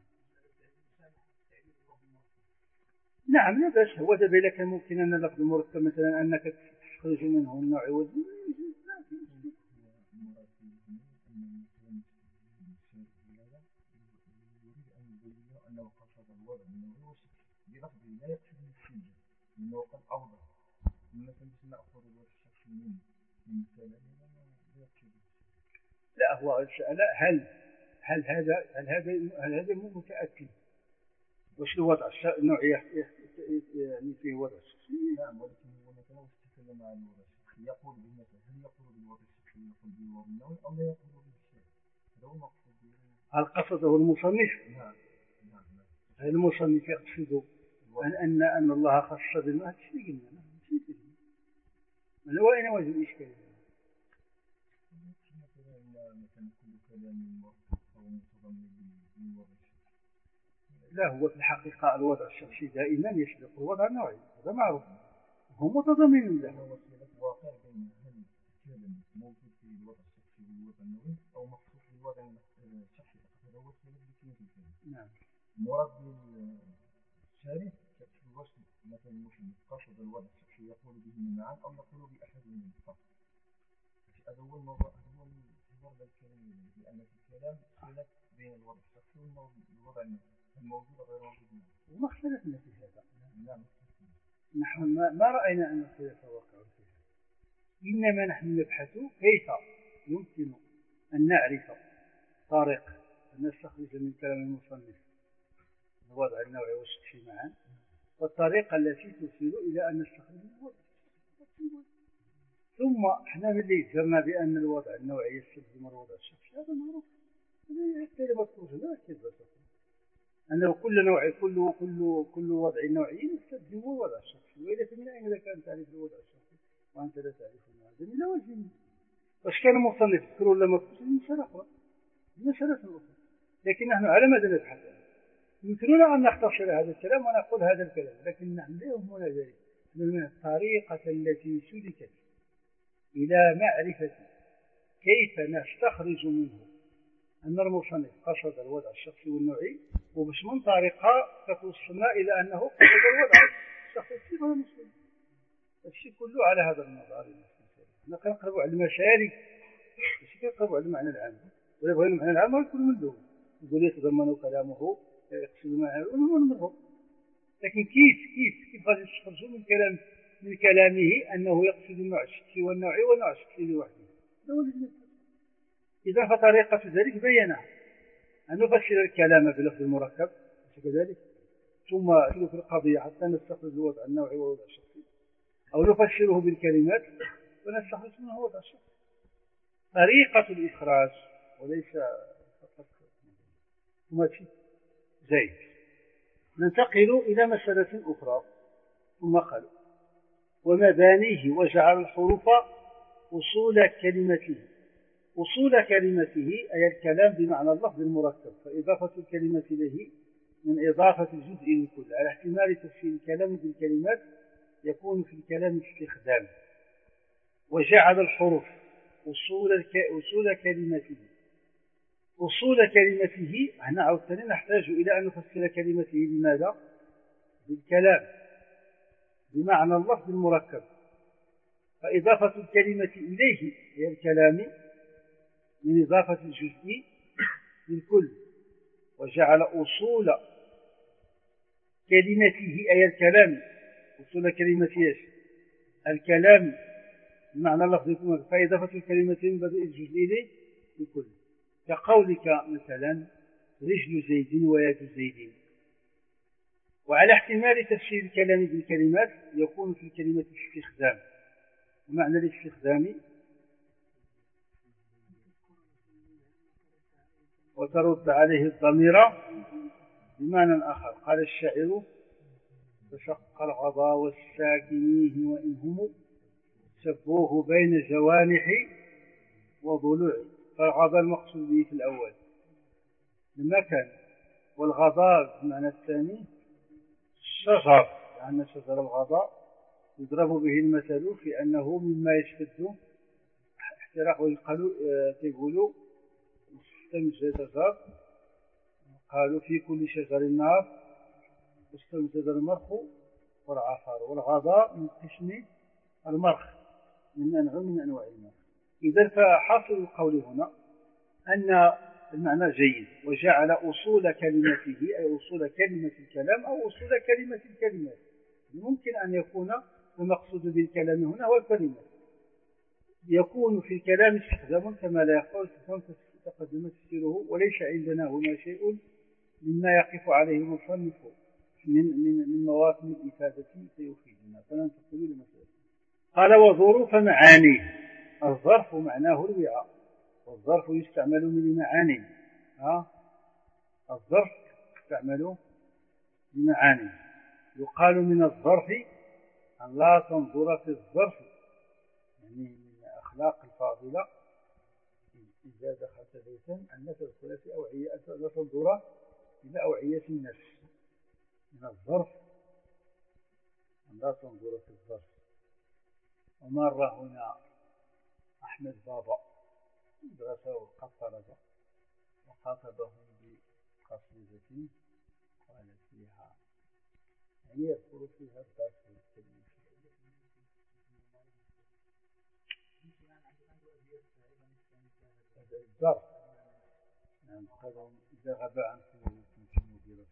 نعم لا بأس. هو دابا كان ممكن أن اللفظ المركب مثلا أنك تخرج منه النوع والجنس لا في مشكلة. أنه قصد الوضع النوعي والشخصي بلفظ لا يقصد النفسية لأنه قد أوضح مثلا باش نأخذ الوضع الشخصي من من كلام لا يقصد. لا هو سأل هل هل هذا هل هذا هل هذا مو متأكد واش الوضع النوعي يعني فيه وضع شخصي؟ نعم، ولكن هو مثلا استكلم عن الوضع الشخصي يقول بمثلا هل يقول بالوضع الشخصي يقول بالوضع النوعي أو لا يقول بالشيء، هذا هو المقصود. هل قصده المصنف؟ نعم المصنف يقصد أن أن أن الله خص بالماء شيء من هو أين وجه الإشكال؟ لا هو في الحقيقة الوضع الشخصي دائما يسبق الوضع النوعي، هذا معروف، هو متضمن له. وسيلة واقع بين هل الكلام موجود في الوضع الشخصي والوضع النوعي أو مخصوص بالوضع الشخصي فقط، هذا هو وسيلة لكلمة الكلام. نعم. مراد الشارع يقصد واش مثلا المسلم قصد الوضع الشخصي يقول به معا أو يقول بأحدهما فقط. هذا هو الموضوع، هذا هو الموضوع الكلام، لأن في الكلام خلاف بين الوضع الشخصي والوضع النوعي الموجود غير موجود. وما اختلفنا في هذا. نعم. نحن ما, ما رأينا أن الخلاف واقع في هذا، إنما نحن نبحث كيف يمكن أن نعرف طريق أن نستخرج من كلام المصنف الوضع النوعي والشخصي معا، والطريقة التي توصل إلى أن نستخرج الوضع الشخصي. ثم احنا ملي جرنا بأن الوضع النوعي يستلزم الوضع الشخصي هذا معروف، هذه كلمة توجد كذبة أنه كل نوع كل كل كل وضع نوعي يستلزم الوضع الشخصي. وإذا من أين إذا كان تعرف الوضع الشخصي وأنت لا تعرف هذا من لوازم. واش كان المصنف يذكر ولا ما يذكرش مسألة أخرى مسألة أخرى، لكن نحن على ماذا نبحث؟ يمكننا أن نختصر هذا الكلام ونقول هذا الكلام، لكن نحن لا يهمنا ذلك. من الطريقة التي سلكت إلى معرفة كيف نستخرج منه أن المصنف قصد الوضع الشخصي والنوعي، وبش من طريقة تتوصلنا إلى أنه قصد الوضع الشخصي والمسلم. الشيء كله على هذا الموضوع. نحن نقرب على المسالك، الشيء يقرب على المعنى العام، ولا بغينا المعنى العام يكون من دون يقول يتضمن كلامه يقصد معنى ونمره. لكن كيف كيف كيف غادي تخرجوا من كلام من كلامه أنه يقصد النوع الشخصي والنوعي والنوع الشخصي لوحده؟ إذا فطريقة ذلك بينها أن نفسر الكلام بلفظ المركب كذلك، ثم نسلك القضية حتى نستخرج الوضع النوعي والوضع الشخصي، أو نفسره بالكلمات ونستخرج منه الوضع الشخصي. طريقة الإخراج وليس فقط ماشي زين. ننتقل إلى مسألة أخرى. ثم قال ومبانيه وجعل الحروف أصول كلمته أصول كلمته أي الكلام بمعنى اللفظ المركب، فإضافة الكلمة إليه من إضافة الجزء للكل. على احتمال تفسير الكلام بالكلمات يكون في الكلام استخدام. وجعل الحروف أصول, الك... أصول كلمته. أصول كلمته هنا عودتني نحتاج إلى أن نفسر كلمته لماذا؟ بالكلام بمعنى اللفظ المركب، فإضافة الكلمة إليه هي الكلام من إضافة الجزء للكل. وجعل أصول كلمته أي الكلام أصول كلمته الكلام بمعنى اللفظ المركب، فإضافة الكلمة من بدء الجزء إليه للكل. كقولك مثلا رجل زيد ويد زيد. وعلى احتمال تفسير الكلام بالكلمات يكون في الكلمة استخدام، ومعنى الاستخدام وترد عليه الضمير بمعنى آخر. قال الشاعر فشق الغضا والساكنيه وإنهم سبوه بين جوانح وضلوع. فالغضا المقصود به في الأول المكان، والغضا بمعنى الثاني الشجر، لأن شجر الغضا يضرب به المثل في أنه مما يشتد احتراق. ويقولوا استمجد شجر، قالوا في كل شجر نار استمجد المرخ والعفار. والغضا من قسم المرخ من أنواع من أنواع المرخ. إذا فحاصل القول هنا أن المعنى جيد. وجعل أصول كلمته أي أصول كلمة الكلام أو أصول كلمة الكلمات. ممكن أن يكون المقصود بالكلام هنا هو الكلمات. يكون في الكلام استخدام كما لا يخفى، استخدام تقدم تفسيره، وليس عندنا هنا شيء مما يقف عليه المصنف من من من مواطن الإفادة سيفيدنا، فننتقل إلى المسألة. قال وظروف معاني. الظرف معناه الوعاء، والظرف يستعمل من معاني. ها الظرف يستعمل بمعاني. يقال من الظرف أن لا تنظر في الظرف، يعني من أخلاق الفاضلة إذا دخلت بيتا أن تدخل في أوعية، لا تنظر إلى أوعية النفس. من الظرف أن لا تنظر في الظرف. ومر هنا أحمد بابا مدرسة الطلبة وخاطبهم بقصيدة قال فيها يعني يذكر فيها الظرف والكلمة. هذا الظرف نعم. قالوا إذا غاب عنكم ولكم في مديرة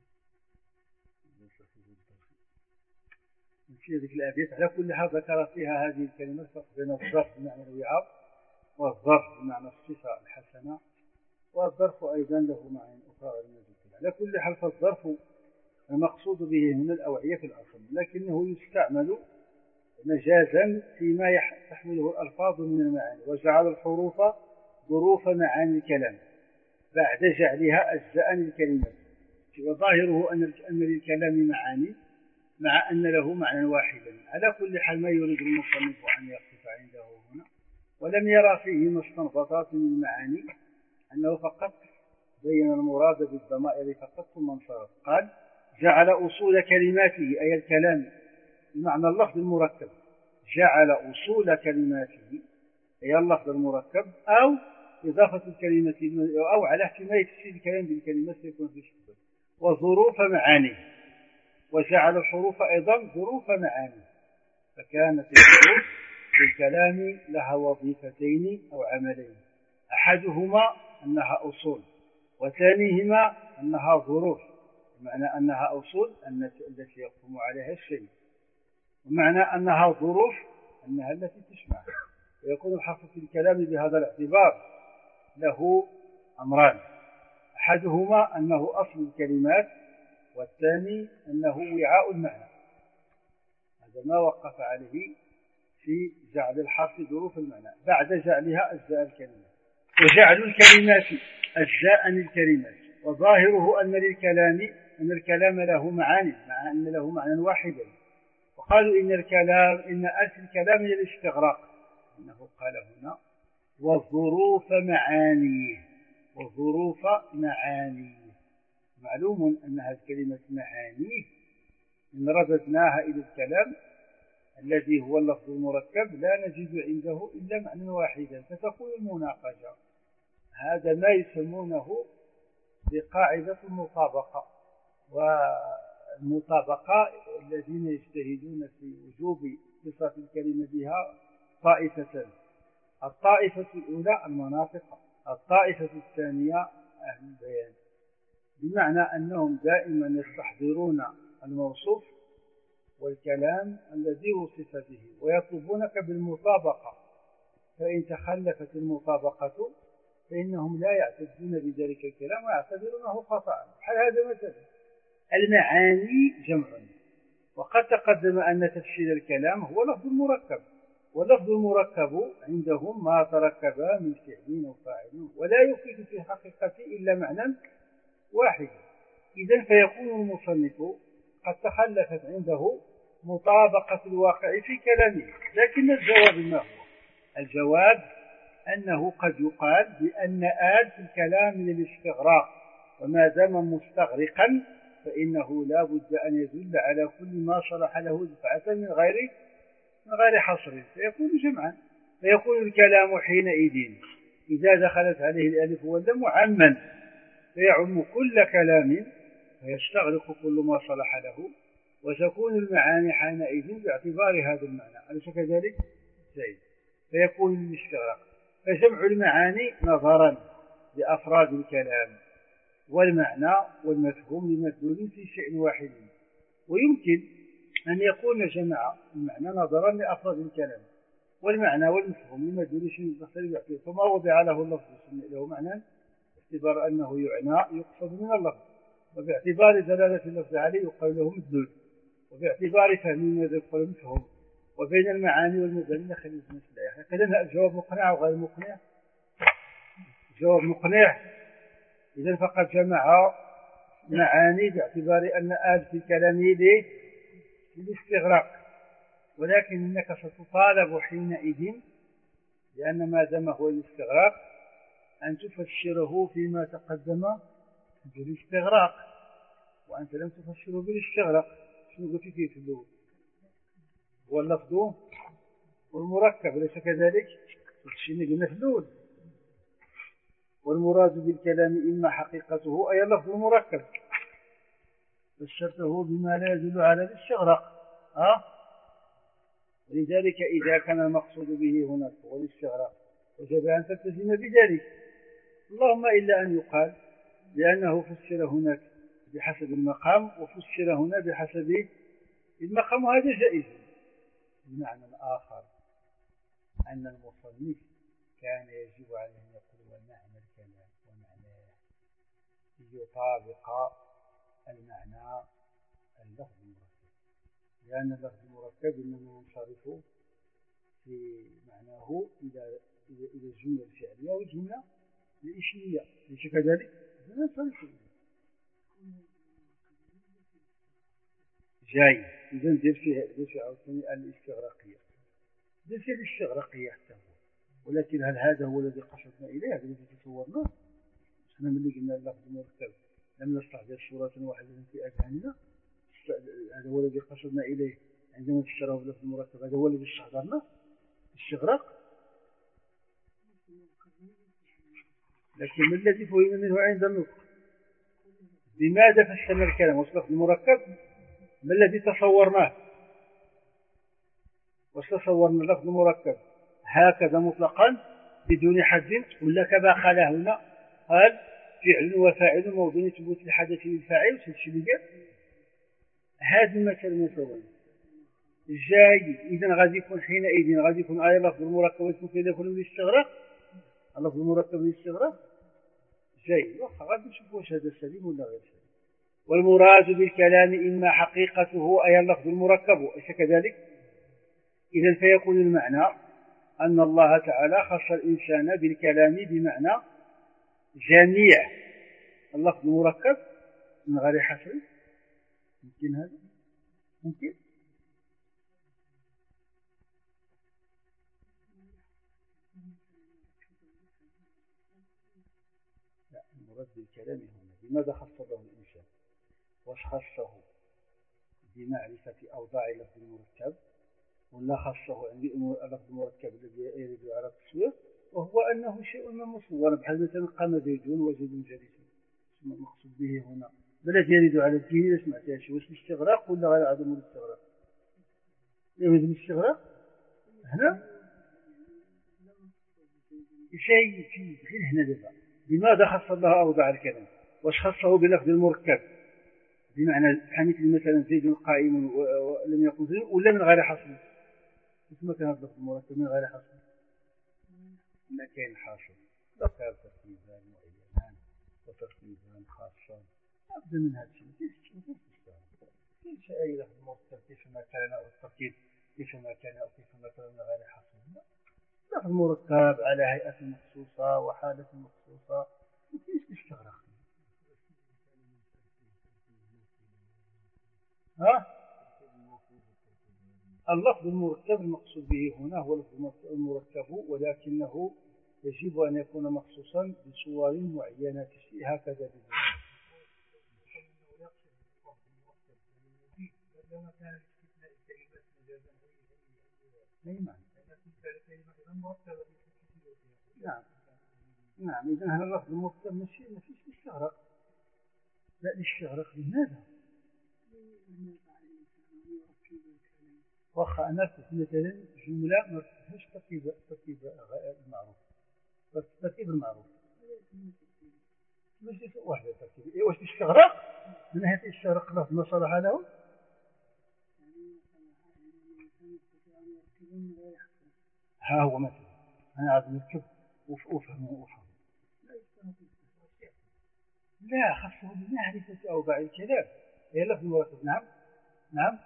في هذه الأبيات. على كل حال ذكر فيها هذه الكلمات فرق بين الظرف بمعنى الوعاء والظرف بمعنى الصفة الحسنة، والظرف أيضا له معنى أخرى غير ذلك. على كل حال فالظرف المقصود به هنا الأوعية في الأصل، لكنه يستعمل مجازا فيما تحمله الألفاظ من المعاني. وجعل الحروف ظروف معاني الكلام بعد جعلها أجزاء للكلمات. وظاهره أن للكلام معاني مع أن له معنى واحدا. على كل حال ما يريد المصنف أن يقف عنده هنا، ولم يرى فيه مستنبطات من المعاني، أنه فقط بين المراد بالضمائر فقط ثم انصرف. قال جعل أصول كلماته أي الكلام بمعنى اللفظ المركب. جعل أصول كلماته أي اللفظ المركب، أو إضافة الكلمة أو على احتمال تفسير الكلام بالكلمات يكون في شبه. وظروف معاني. وجعل الحروف أيضا ظروف معاني، فكانت الحروف في الكلام لها وظيفتين أو عملين. أحدهما أنها أصول، وثانيهما أنها ظروف، بمعنى أنها أصول التي يقوم عليها الشيء، ومعنى أنها ظروف أنها التي تشمع. ويكون الحرف في الكلام بهذا الاعتبار له أمران: أحدهما أنه أصل الكلمات، والثاني أنه وعاء المعنى. هذا ما وقف عليه في جعل الحرف ظروف المعنى بعد جعلها أجزاء الكلمات. وجعل الكلمات أجزاء للكلمات، وظاهره أن للكلام أن الكلام له معاني، مع أن له معنى واحدا. وقالوا إن الكلام إن أصل الكلام هي الاستغراق، إنه قال هنا والظروف معانيه والظروف معانيه. معلوم أن هذه الكلمة معانيه إن رددناها إلى الكلام الذي هو اللفظ المركب لا نجد عنده إلا معنى واحدا، فتكون المناقشة. هذا ما يسمونه بقاعدة المطابقة، والمطابقة الذين يجتهدون في وجوب اتصاف الكلمة بها طائفتان: الطائفة الأولى المناطق، الطائفة الثانية أهل البيان، بمعنى أنهم دائما يستحضرون الموصوف والكلام الذي وصف به ويطلبونك بالمطابقة، فإن تخلفت المطابقة فإنهم لا يعتدون بذلك الكلام ويعتبرونه خطأ. حال هذا مثلا المعاني جمع، وقد تقدم أن تفسير الكلام هو لفظ المركب، واللفظ المركب عندهم ما تركب من فعل وفاعل ولا يفيد في حقيقته إلا معنى واحد. إذن فيكون المصنف قد تخلفت عنده مطابقة الواقع في كلامه. لكن الجواب ما هو؟ الجواب أنه قد يقال بأن آل في الكلام من الاستغراق، وما دام مستغرقا فإنه لا بد أن يدل على كل ما صلح له دفعة من غير من غير حصر، فيكون جمعا، فيكون الكلام حينئذ إذا دخلت عليه الألف واللام عاما، فيعم كل كلام فيستغرق كل ما صلح له، وتكون المعاني حينئذ باعتبار هذا المعنى، أليس كذلك؟ زين. فيكون الاستغراق. فجمع المعاني نظرا لأفراد الكلام والمعنى والمفهوم لمدلول في شيء واحد، ويمكن أن يكون جمع المعنى نظرا لأفراد الكلام والمعنى والمفهوم لمدلول شيء مختلف، فما وضع له اللفظ يسمى له معنى باعتبار أنه يعنى يقصد من اللفظ، وباعتبار دلالة اللفظ عليه يقال له مدلول، وباعتبار فهمه ماذا يقال مفهوم، وبين المعاني والمدلول خليل المسلح. هكذا الجواب مقنع وغير مقنع؟ الجواب مقنع. إذن فقد جمع معاني باعتبار أن آل في كلامه للاستغراق، ولكن إنك ستطالب حينئذ لأن ما دام هو الاستغراق أن تفسره فيما تقدم بالاستغراق، وأنت لم تفسره بالاستغراق. شنو قلت فيه في الأول؟ هو اللفظ والمركب، ليس كذلك؟ تفسيرنا قلنا في الأول. والمراد بالكلام إما حقيقته أي اللفظ المركب، فسرته بما لا يدل على الاستغراق. أه؟ ولذلك إذا كان المقصود به هنا هو الاستغراق وجب أن تلتزم بذلك، اللهم إلا أن يقال لأنه فسر هناك بحسب المقام وفسر هنا بحسب المقام، وهذا جائز. بمعنى الآخر أن المصنف كان يجب عليه أن يقول ومعنى الكلام ومعناه يطابق المعنى اللفظ المركب، لأن اللفظ المركب إنما ينصرف في معناه إلى إلى الجملة الفعلية والجملة الإسمية، ليس كذلك؟ جاي. إذا ندير فيها ندير فيها عاوتاني الاستغراقية، ندير فيها الاستغراقية حتى هو. ولكن هل هذا هو الذي قصدنا إليه؟ هذا الذي تصورناه؟ احنا ملي قلنا اللفظ المركب لم نستحضر صورة واحدة في أذهاننا، هذا هو الذي قصدنا إليه عندما تشتراه باللفظ المركب، هذا هو الذي استحضرناه استغراق. لكن ما الذي فهم منه عند النطق؟ بماذا فسرنا الكلام واللفظ المركب؟ ما الذي تصورناه؟ وتصورنا اللفظ المركب هكذا مطلقا بدون حد، ولا كما قال هنا قال فعل وفاعل موضوع ثبوت الحدث للفاعل وتشبيه هذا المثل مثلا جاي. إذا غادي يكون حينئذ غادي يكون آية اللفظ المركب ويكون يكون بالاستغراق، اللفظ المركب بالاستغراق جاي. غادي نشوف واش هذا سليم ولا غير سليم. والمراد بالكلام إما حقيقته أي اللفظ المركب، أليس كذلك؟ إذن فيكون المعنى أن الله تعالى خص الإنسان بالكلام بمعنى جميع اللفظ المركب من غير حصر. ممكن هذا؟ ممكن؟ لا، المراد بالكلام هنا لماذا خصصه الإنسان؟ واش خصه بمعرفة أوضاع لفظ المركب، ولا خصه عند لفظ المركب الذي يرد على التصوير وهو أنه شيء مصور، بحال مثلا قام زيد وزيد جالس، المقصود به هنا بلد يرد على الجهل. سمعتها شي واش الاستغراق ولا غير عدم الاستغراق؟ يريد الاستغراق هنا شيء في غير هنا دابا. لماذا خص الله أوضاع الكلام؟ واش خصه بلفظ المركب بمعنى حميت مثلا زيد قائم ولم يقل زيد، ولا من غير حصر؟ كما كان هذا اللفظ المركب من غير حصر، لا كاين حاصل، لا كان ترتيبان معينان وترتيبان خاصان، أبدا من هذا الشيء. كيف شيء أي لفظ مركب كيفما كان أو الترتيب كيفما كان أو كيفما كان من غير حصر. لفظ مركب على هيئة مخصوصة وحالة مخصوصة، كيف تستغرق؟ ها؟ اللفظ المركب المقصود به هنا هو اللفظ المركب، ولكنه يجب أن يكون مخصوصا بصور معينة هكذا بالذات. لما كان الاستثناء الكلمات مجازا أي معنى؟ نعم نعم. إذا هذا اللفظ المركب ماشي ماشي استغرق، لا الاستغراق. لماذا؟ واخا أنا كنت مثلا جملة ما فيهاش ترتيب ترتيب المعروف، ترتيب المعروف ماشي واحدة ترتيب. إيه واش الاستغراق من ناحية الاستغراق لفظ ما صلح له؟ ها هو مثلا أنا عاد نركب وفهم وفهم لا خاصه بمعرفة أوضاع الكلام. هي لفظ المركب. نعم نعم.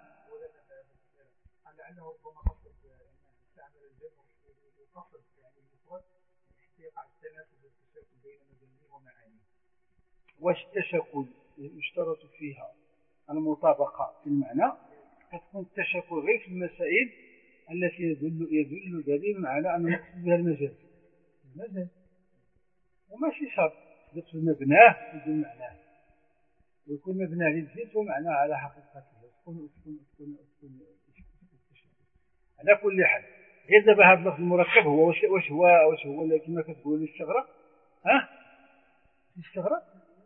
لعله ربما قصد استعمل الجمع وقصد يعني المفرد حتى يقع التناسب والتشاكل بين مبانيه ومعانيه. واش التشاكل يشترط فيها المطابقة في المعنى؟ تكون التشاكل غير في المسائل التي يدل يدل دليل على أن المقصود بها المجاز المجاز وماشي شرط يقصد مبناه يدل معناه ويكون مبناه للجنس ومعناه على حقيقته. تكون تكون تكون تكون على كل حال غير دابا هذا اللفظ المركب هو واش واش هو واش هو كما كتقول الاستغراق. ها الاستغراق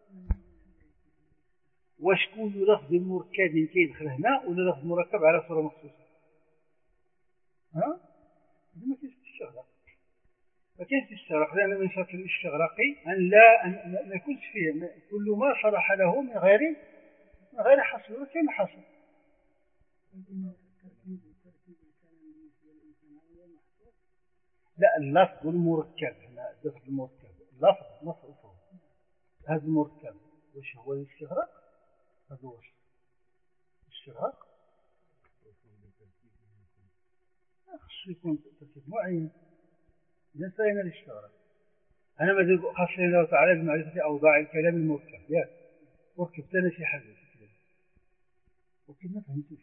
واش كل لفظ مركب كيدخل هنا ولا لفظ مركب على صورة مخصوصة؟ ها ما كاينش الاستغراق، ما كاينش الاستغراق لأن من شرط الاستغراق أن لا أن ما يكونش فيه كل ما شرح له من غير من غير حصر ولا كان حصر. لا اللفظ المركب هنا اللفظ المركب اللفظ مصروفه هذا المركب واش هو الاستغراق؟ هذا واش الاستغراق خصو يكون ترتيب معين. إذا انتهينا الاستغراق أنا ما ادري خاصة الله تعالى بمعرفة أوضاع الكلام المركب. ياك مركب ثاني شي حاجة في كلام ولكن ما فهمتوش.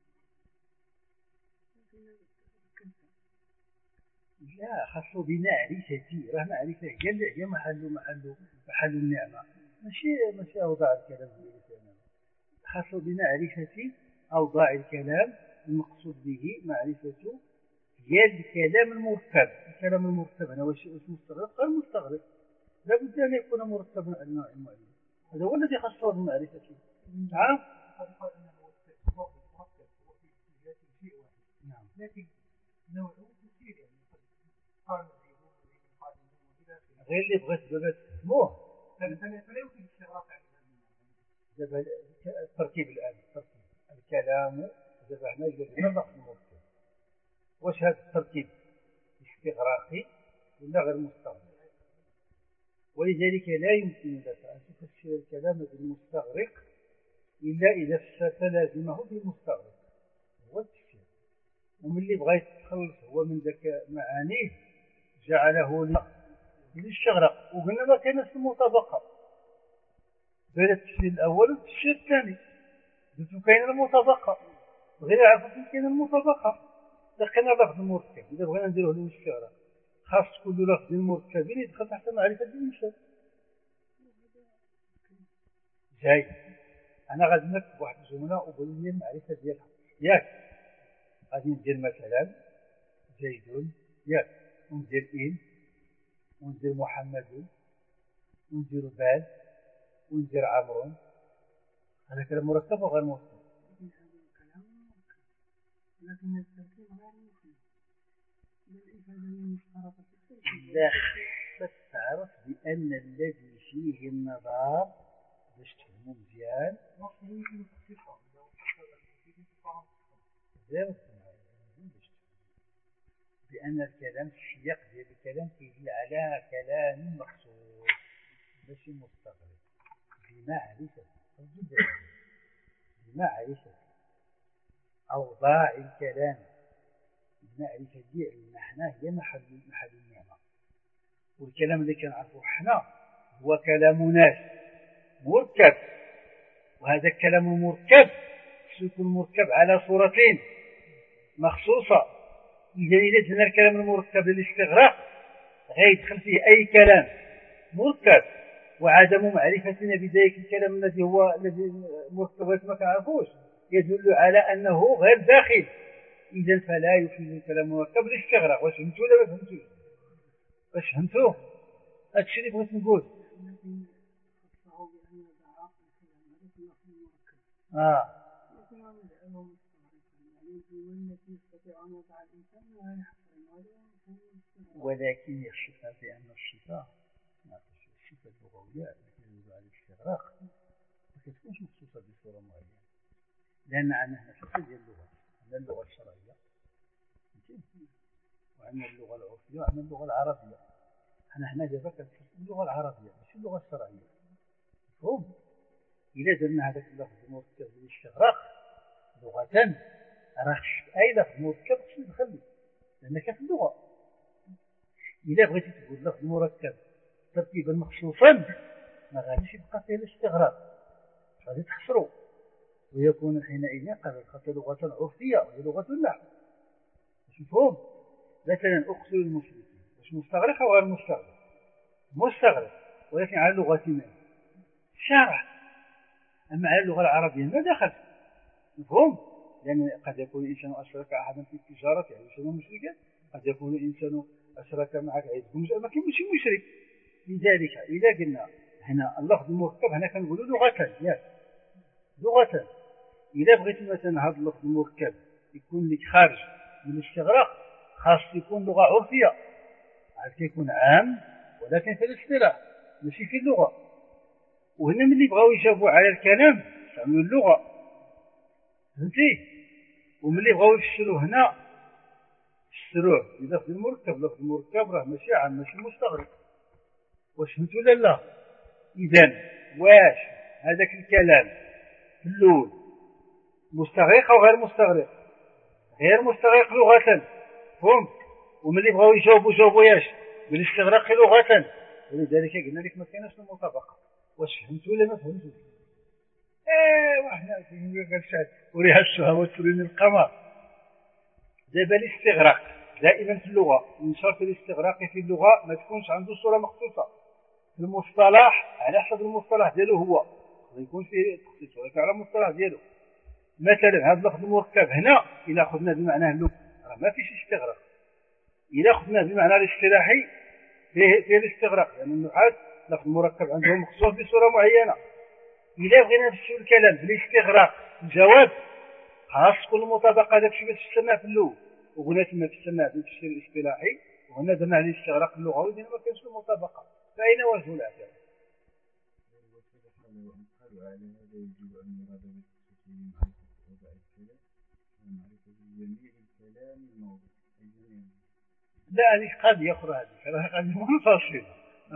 لا خاصو بمعرفتي راه معرفة هي اللي هي محل محل محل النعمة ماشي ماشي أوضاع الكلام خاصو بمعرفة أوضاع الكلام المقصود به معرفة هي الكلام المركب. الكلام المركب أنا واش مستغرق غير مستغرق لابد أن يكون مركبا على نوع معين. هذا هو الذي خاصه بمعرفته. نعم قد يقال أنه مركب هو في ذات شيء واحد. نعم لكن نوعه كثير يعني قد قال زيدون وزيد قادمون وإلى آخره. غير اللي بغيت بغيت تفهموه فلا يمكن الاستغراق عن دابا التركيب الآن التركيب الكلام دابا هنا يجب لفظ المركب. واش هذا التركيب استغراقي ولا غير مستغرق؟ ولذلك لا يمكن لك أن تفسر الكلام بالمستغرق إلا إذا فسرت لازمه بالمستغرق هو التفسير. ومن اللي بغيت تخلص هو من ذاك معانيه جعله للاستغراق وقلنا ما كانت المطابقة بين التفسير الأول والتفسير الثاني قلت كاين المطابقة غير عرفت كاين المطابقة. لقينا لفظ مركب إذا بغينا نديروه للاستغراق خاص كل لفظ مركب يدخل تحت معرفة الإنسان. جاي انا غادي نكتب واحد الجمله وقول لي المعرفه ديالها ياك غادي ندير مثلا زيد ياك وندير ان وندير محمد وندير بال وندير عمرو. هذا كلام مركب وغير مركب؟ لكن التركيب غير مفيد. لا خصك تعرف بأن الذي فيه النظر باش تفهمو مزيان بأن الكلام السياق ديال الكلام كيدل على كلام مخصوص ماشي مستغرق بمعرفة بمعرفة أوضاع الكلام. المعرفة ديال المعنى هي محل محل النعمة، والكلام اللي كنعرفوه حنا هو كلام ناس مركب، وهذا الكلام المركب سيكون مركب على صورتين مخصوصة. إذا إذا جبنا الكلام المركب للاستغراق غيدخل فيه أي كلام مركب، وعدم معرفتنا بذلك الكلام الذي هو الذي مركب ما كنعرفوش يدل على أنه غير داخل. إذا فلا يفيد الكلام المركب للاستغراق. واش فهمتوا ولا ما فهمتوش؟ واش فهمتوا؟ هذا الشيء اللي بغيت نقول. اه ولكن يخشى بأن الصفة الصفة اللغوية التي تدل على الاستغراق ما كتكونش مخصوصة بصورة معينة، لأن عندنا ثلاثة ديال اللغات. عندنا اللغة الشرعية وعندنا اللغة العرفية وعندنا اللغة العربية. حنا هنا دابا كنتكلموا اللغة العربية ماشي اللغة الشرعية. مفهوم؟ إلا درنا هذاك اللفظ المركب للاستغراق لغة راه خص أي لفظ مركب خصو يدخل لأنك في اللغة. إلا بغيتي تقول لفظ مركب تركيبا مخصوصا ما غاديش يبقى فيه الاستغراق، غادي تخسرو ويكون حينئذ قد خط لغة عرفية وهي لغة النحو. مش مفهوم؟ مثلا أقتل المشركين مش مستغرق أو غير مستغرق؟ مستغرق ولكن على لغة من؟ الشرع. أما على اللغة العربية ما دخل. مفهوم؟ لأن قد يكون الإنسان أشرك أحدا في التجارة يعني يسمى مشركا، قد يكون الإنسان أشرك معك عزكم ما كيمشي مشرك. لذلك إذا قلنا هنا اللفظ المركب هنا كنقولوا لغة ياك لغة. إذا بغيت مثلا هذا اللفظ المركب يكون لك خارج من الاستغراق خاص يكون لغة عرفية، عاد كيكون عام ولكن في الاصطلاح ماشي في اللغة. وهنا ملي بغاو يجاوبوا على الكلام استعملوا اللغة. فهمتي؟ وملي بغاو يفسروا هنا فسروه بلفظ المركب. لفظ المركب راه ماشي عام ماشي مستغرق. واش فهمتوا ولا لا؟ إذن واش هذاك الكلام في الأول مستغرق أو غير مستغرق؟ غير مستغرق لغة. فهم؟ وملي بغاو يجاوبوا جاوبوا ياش بالاستغراق لغة. ولذلك قلنا لك ما كايناش المطابقة. واش فهمتوا ولا ما فهمتوش؟ ايه وحنا فين قال شاد وريها الشهوات ترين القمر. دابا الاستغراق دائما في اللغة من شرط الاستغراق في اللغة ما تكونش عنده صورة مخصوصة. في المصطلح على حسب المصطلح ديالو هو يكون فيه تخصيص ولكن على المصطلح ديالو. مثلا هذا اللفظ المركب هنا إذا أخذنا بمعناه اللغة راه ما فيش استغراق. إذا أخذنا بمعنى الاصطلاحي فيه, فيه الاستغراق لأن يعني النحاة لفظ مركب عندهم مخصوص بصورة معينة. إذا بغينا نفسر الكلام بالاستغراق الجواب خاص كل مطابقة داك الشيء باش تسمع في اللغة. وقلنا تما في السماع في التفسير الاصطلاحي وهنا درنا عليه الاستغراق اللغوي لأن ما كانش المطابقة. فأين وجه الاعتراض؟ لا هذه قضية أخرى، هذه قضية منفصلة.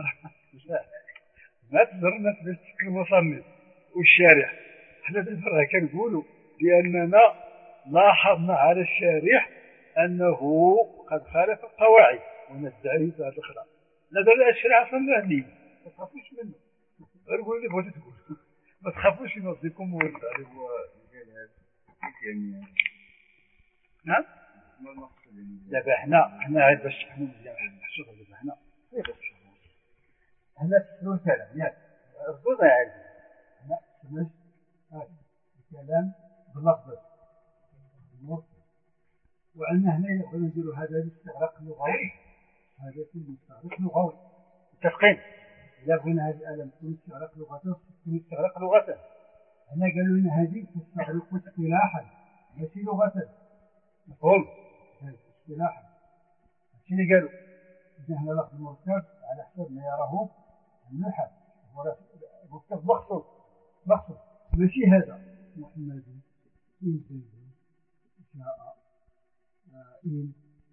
ما تضرنا في المصنف والشارح. احنا دابا كنقولوا بأننا لاحظنا على الشارح أنه قد خالف القواعد وندعي هذا الأخرى. هذا الشارع أصلا لا لي ما تخافوش منه. غير قول اللي بغيتي تقول ما تخافوش ينوضيكم ورد عليه هو قال هذا يعني. نعم دابا حنا حنا غير باش نفهموا مزيان شوف دابا حنا غير باش نفهموا هنا تسلو الكلام ياك ردونا عادي هنا باش الكلام باللفظ. وعندنا هنا يقولون نديروا هذا الاستغراق اللغوي، هذا يكون استغراق لغوي. متفقين؟ إذا بغينا هذه الآلة تكون استغراق لغة تكون استغراق لغة. هنا قالوا لنا هذه تستغرق اصطلاحا ماشي لغة. مفهوم؟ اصطلاحا. شنو قالوا؟ إذا هنا لفظ مركب على حسب ما يراه النحاة، مركب مخصوص مخصوص ماشي هذا. محمد إن زيد جاء إن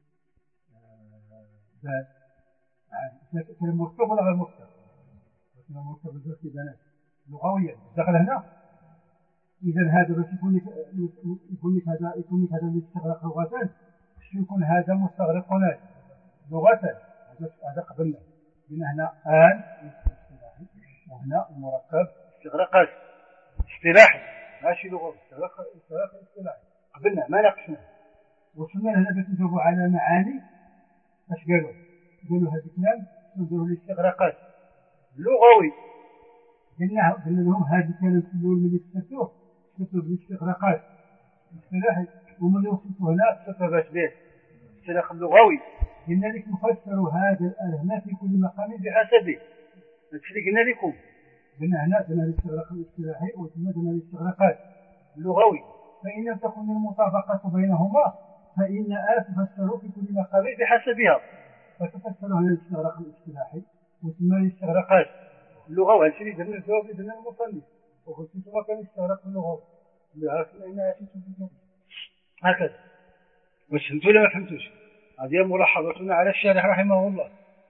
بات عاد كلام مركب ولا غير مركب؟ كلام مركب بزاف كيبان لغويا دخل هنا. إذا هذا باش يكون يكون لك هذا يكون لك هذا الاستغراق لغة، باش يكون هذا مستغرق لغة. هذا هذا قبلنا قلنا هنا آن اصطلاحي وهنا المركب استغراق اصطلاحي ماشي لغوي. استغراق استغراق اصطلاحي قبلنا ما ناقشنا. وصلنا هنا باش نجاوبوا على معاني. اش قالوا؟ قالوا هذا الكلام نديروا الاستغراقات اللغوي. قلنا قلنا لهم هذا الكلام في الاول ملي كتبتوه كتبتوه بالاستغراقات الاصطلاحي، وملي وصلتوا هنا كتبتوه باش به الاستغراق اللغوي. قلنا لك نفسروا هذا الهنا في كل مقام بحسبه. هادشي اللي قلنا لكم. قلنا هنا قلنا الاستغراق الاصطلاحي وثم قلنا الاستغراقات اللغوي. فإن لم تكن المطابقة بينهما فإن آ تفسروا في كل مقام بحسبها. فتفسروا هنا الاستغراق الاصطلاحي وثم الاستغراقات اللغوي. هادشي اللي درنا الجواب اللي درنا المصنف. وقلت انتم كان الاستغراق اللغوي اللي عرفنا ان عرفتوا هكذا. واش فهمتوا ولا ما فهمتوش؟ هذه ملاحظتنا على الشارح رحمه الله.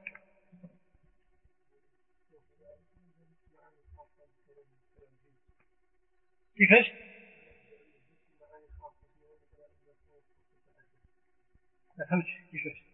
كيفاش؟ ما فهمتش كيفاش.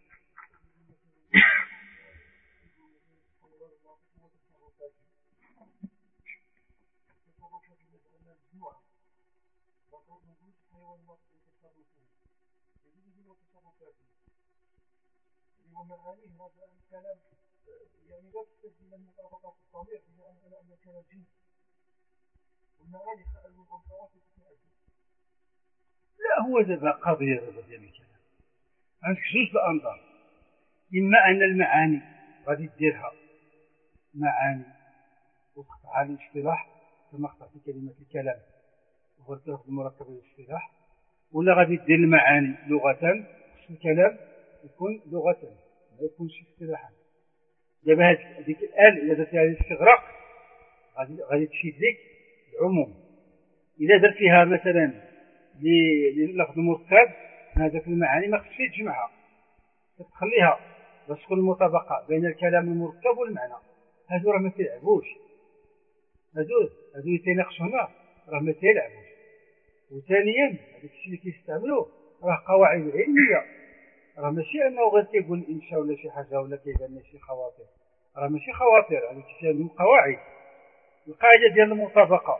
ومعانيه هذا الكلام يعني لا تستلزم المطابقة الطبيعية بما أن الكلام جنس والمعاني والخواص تتعدد. لا هو دابا قضية دابا ديال الكلام عندك جوج الأنظار. إما أن المعاني غادي ديرها معاني وتقطع الاصطلاح كما قطعت كلمة الكلام وغتاخذ مركب الاصطلاح، ولا غادي دير المعاني لغة الكلام يكون لغة ما يكونش اصطلاحا. دابا هذيك الآل إذا درتيها الاستغراق غادي غادي تشيد لك العموم. إذا درتيها مثلا للفظ مركب هذاك المعاني ما خصش تجمعها، تخليها باش تكون المطابقة بين الكلام المركب والمعنى. هادو راه ما تيلعبوش، هادو هادو يتناقشوا هنا راه ما تيلعبوش. وثانيا هذاك الشيء اللي كيستعملوه راه قواعد علمية، راه ماشي انه غير كيقول الانشاء ولا شي حاجه ولا كيبان لنا شي خواطر، راه ماشي خواطر. هذاك الشيء عندهم قواعد. القاعده ديال المطابقه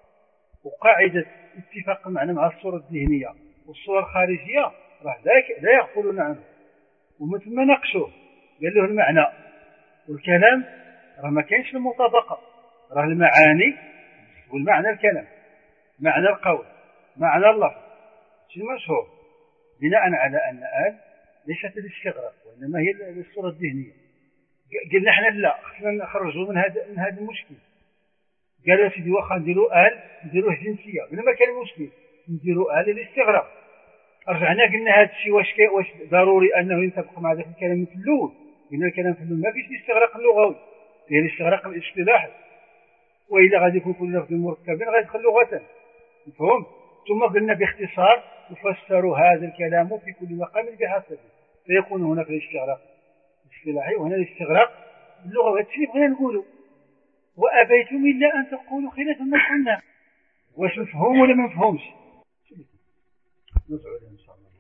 وقاعده اتفاق المعنى مع الصوره الذهنيه والصوره الخارجيه راه لا لا يغفلون عنه. ومن ثم ناقشوه قال له المعنى والكلام راه ما كاينش المطابقه، راه المعاني والمعنى الكلام معنى القول معنى اللفظ شيء مشهور بناء على ان آل ليست الاستغراق وانما هي الصوره الذهنيه. قلنا احنا لا خصنا نخرجوا من هذا من هذا المشكل. قالوا سيدي واخا نديروا آل نديروه جنسيه، قلنا ما كان مشكل نديروا آل الاستغراق. رجعنا قلنا هذا الشيء واش واش ضروري انه ينطبق مع ذاك الكلام في الاول. قلنا الكلام في الاول ما فيش الاستغراق اللغوي، فيه الاستغراق الاصطلاحي، والا غادي يكون كل لفظ مركب غادي يدخل لغه. مفهوم؟ ثم قلنا باختصار يفسر هذا الكلام في كل مقام بحسبه، فيكون هناك الاستغراق الاصطلاحي وهنا الاستغراق اللغوي. هذا الشيء بغينا نقوله، وابيتم الا ان تقولوا خلاف ما قلنا. واش مفهوم ولا ما مفهومش؟ نسعد ان شاء الله.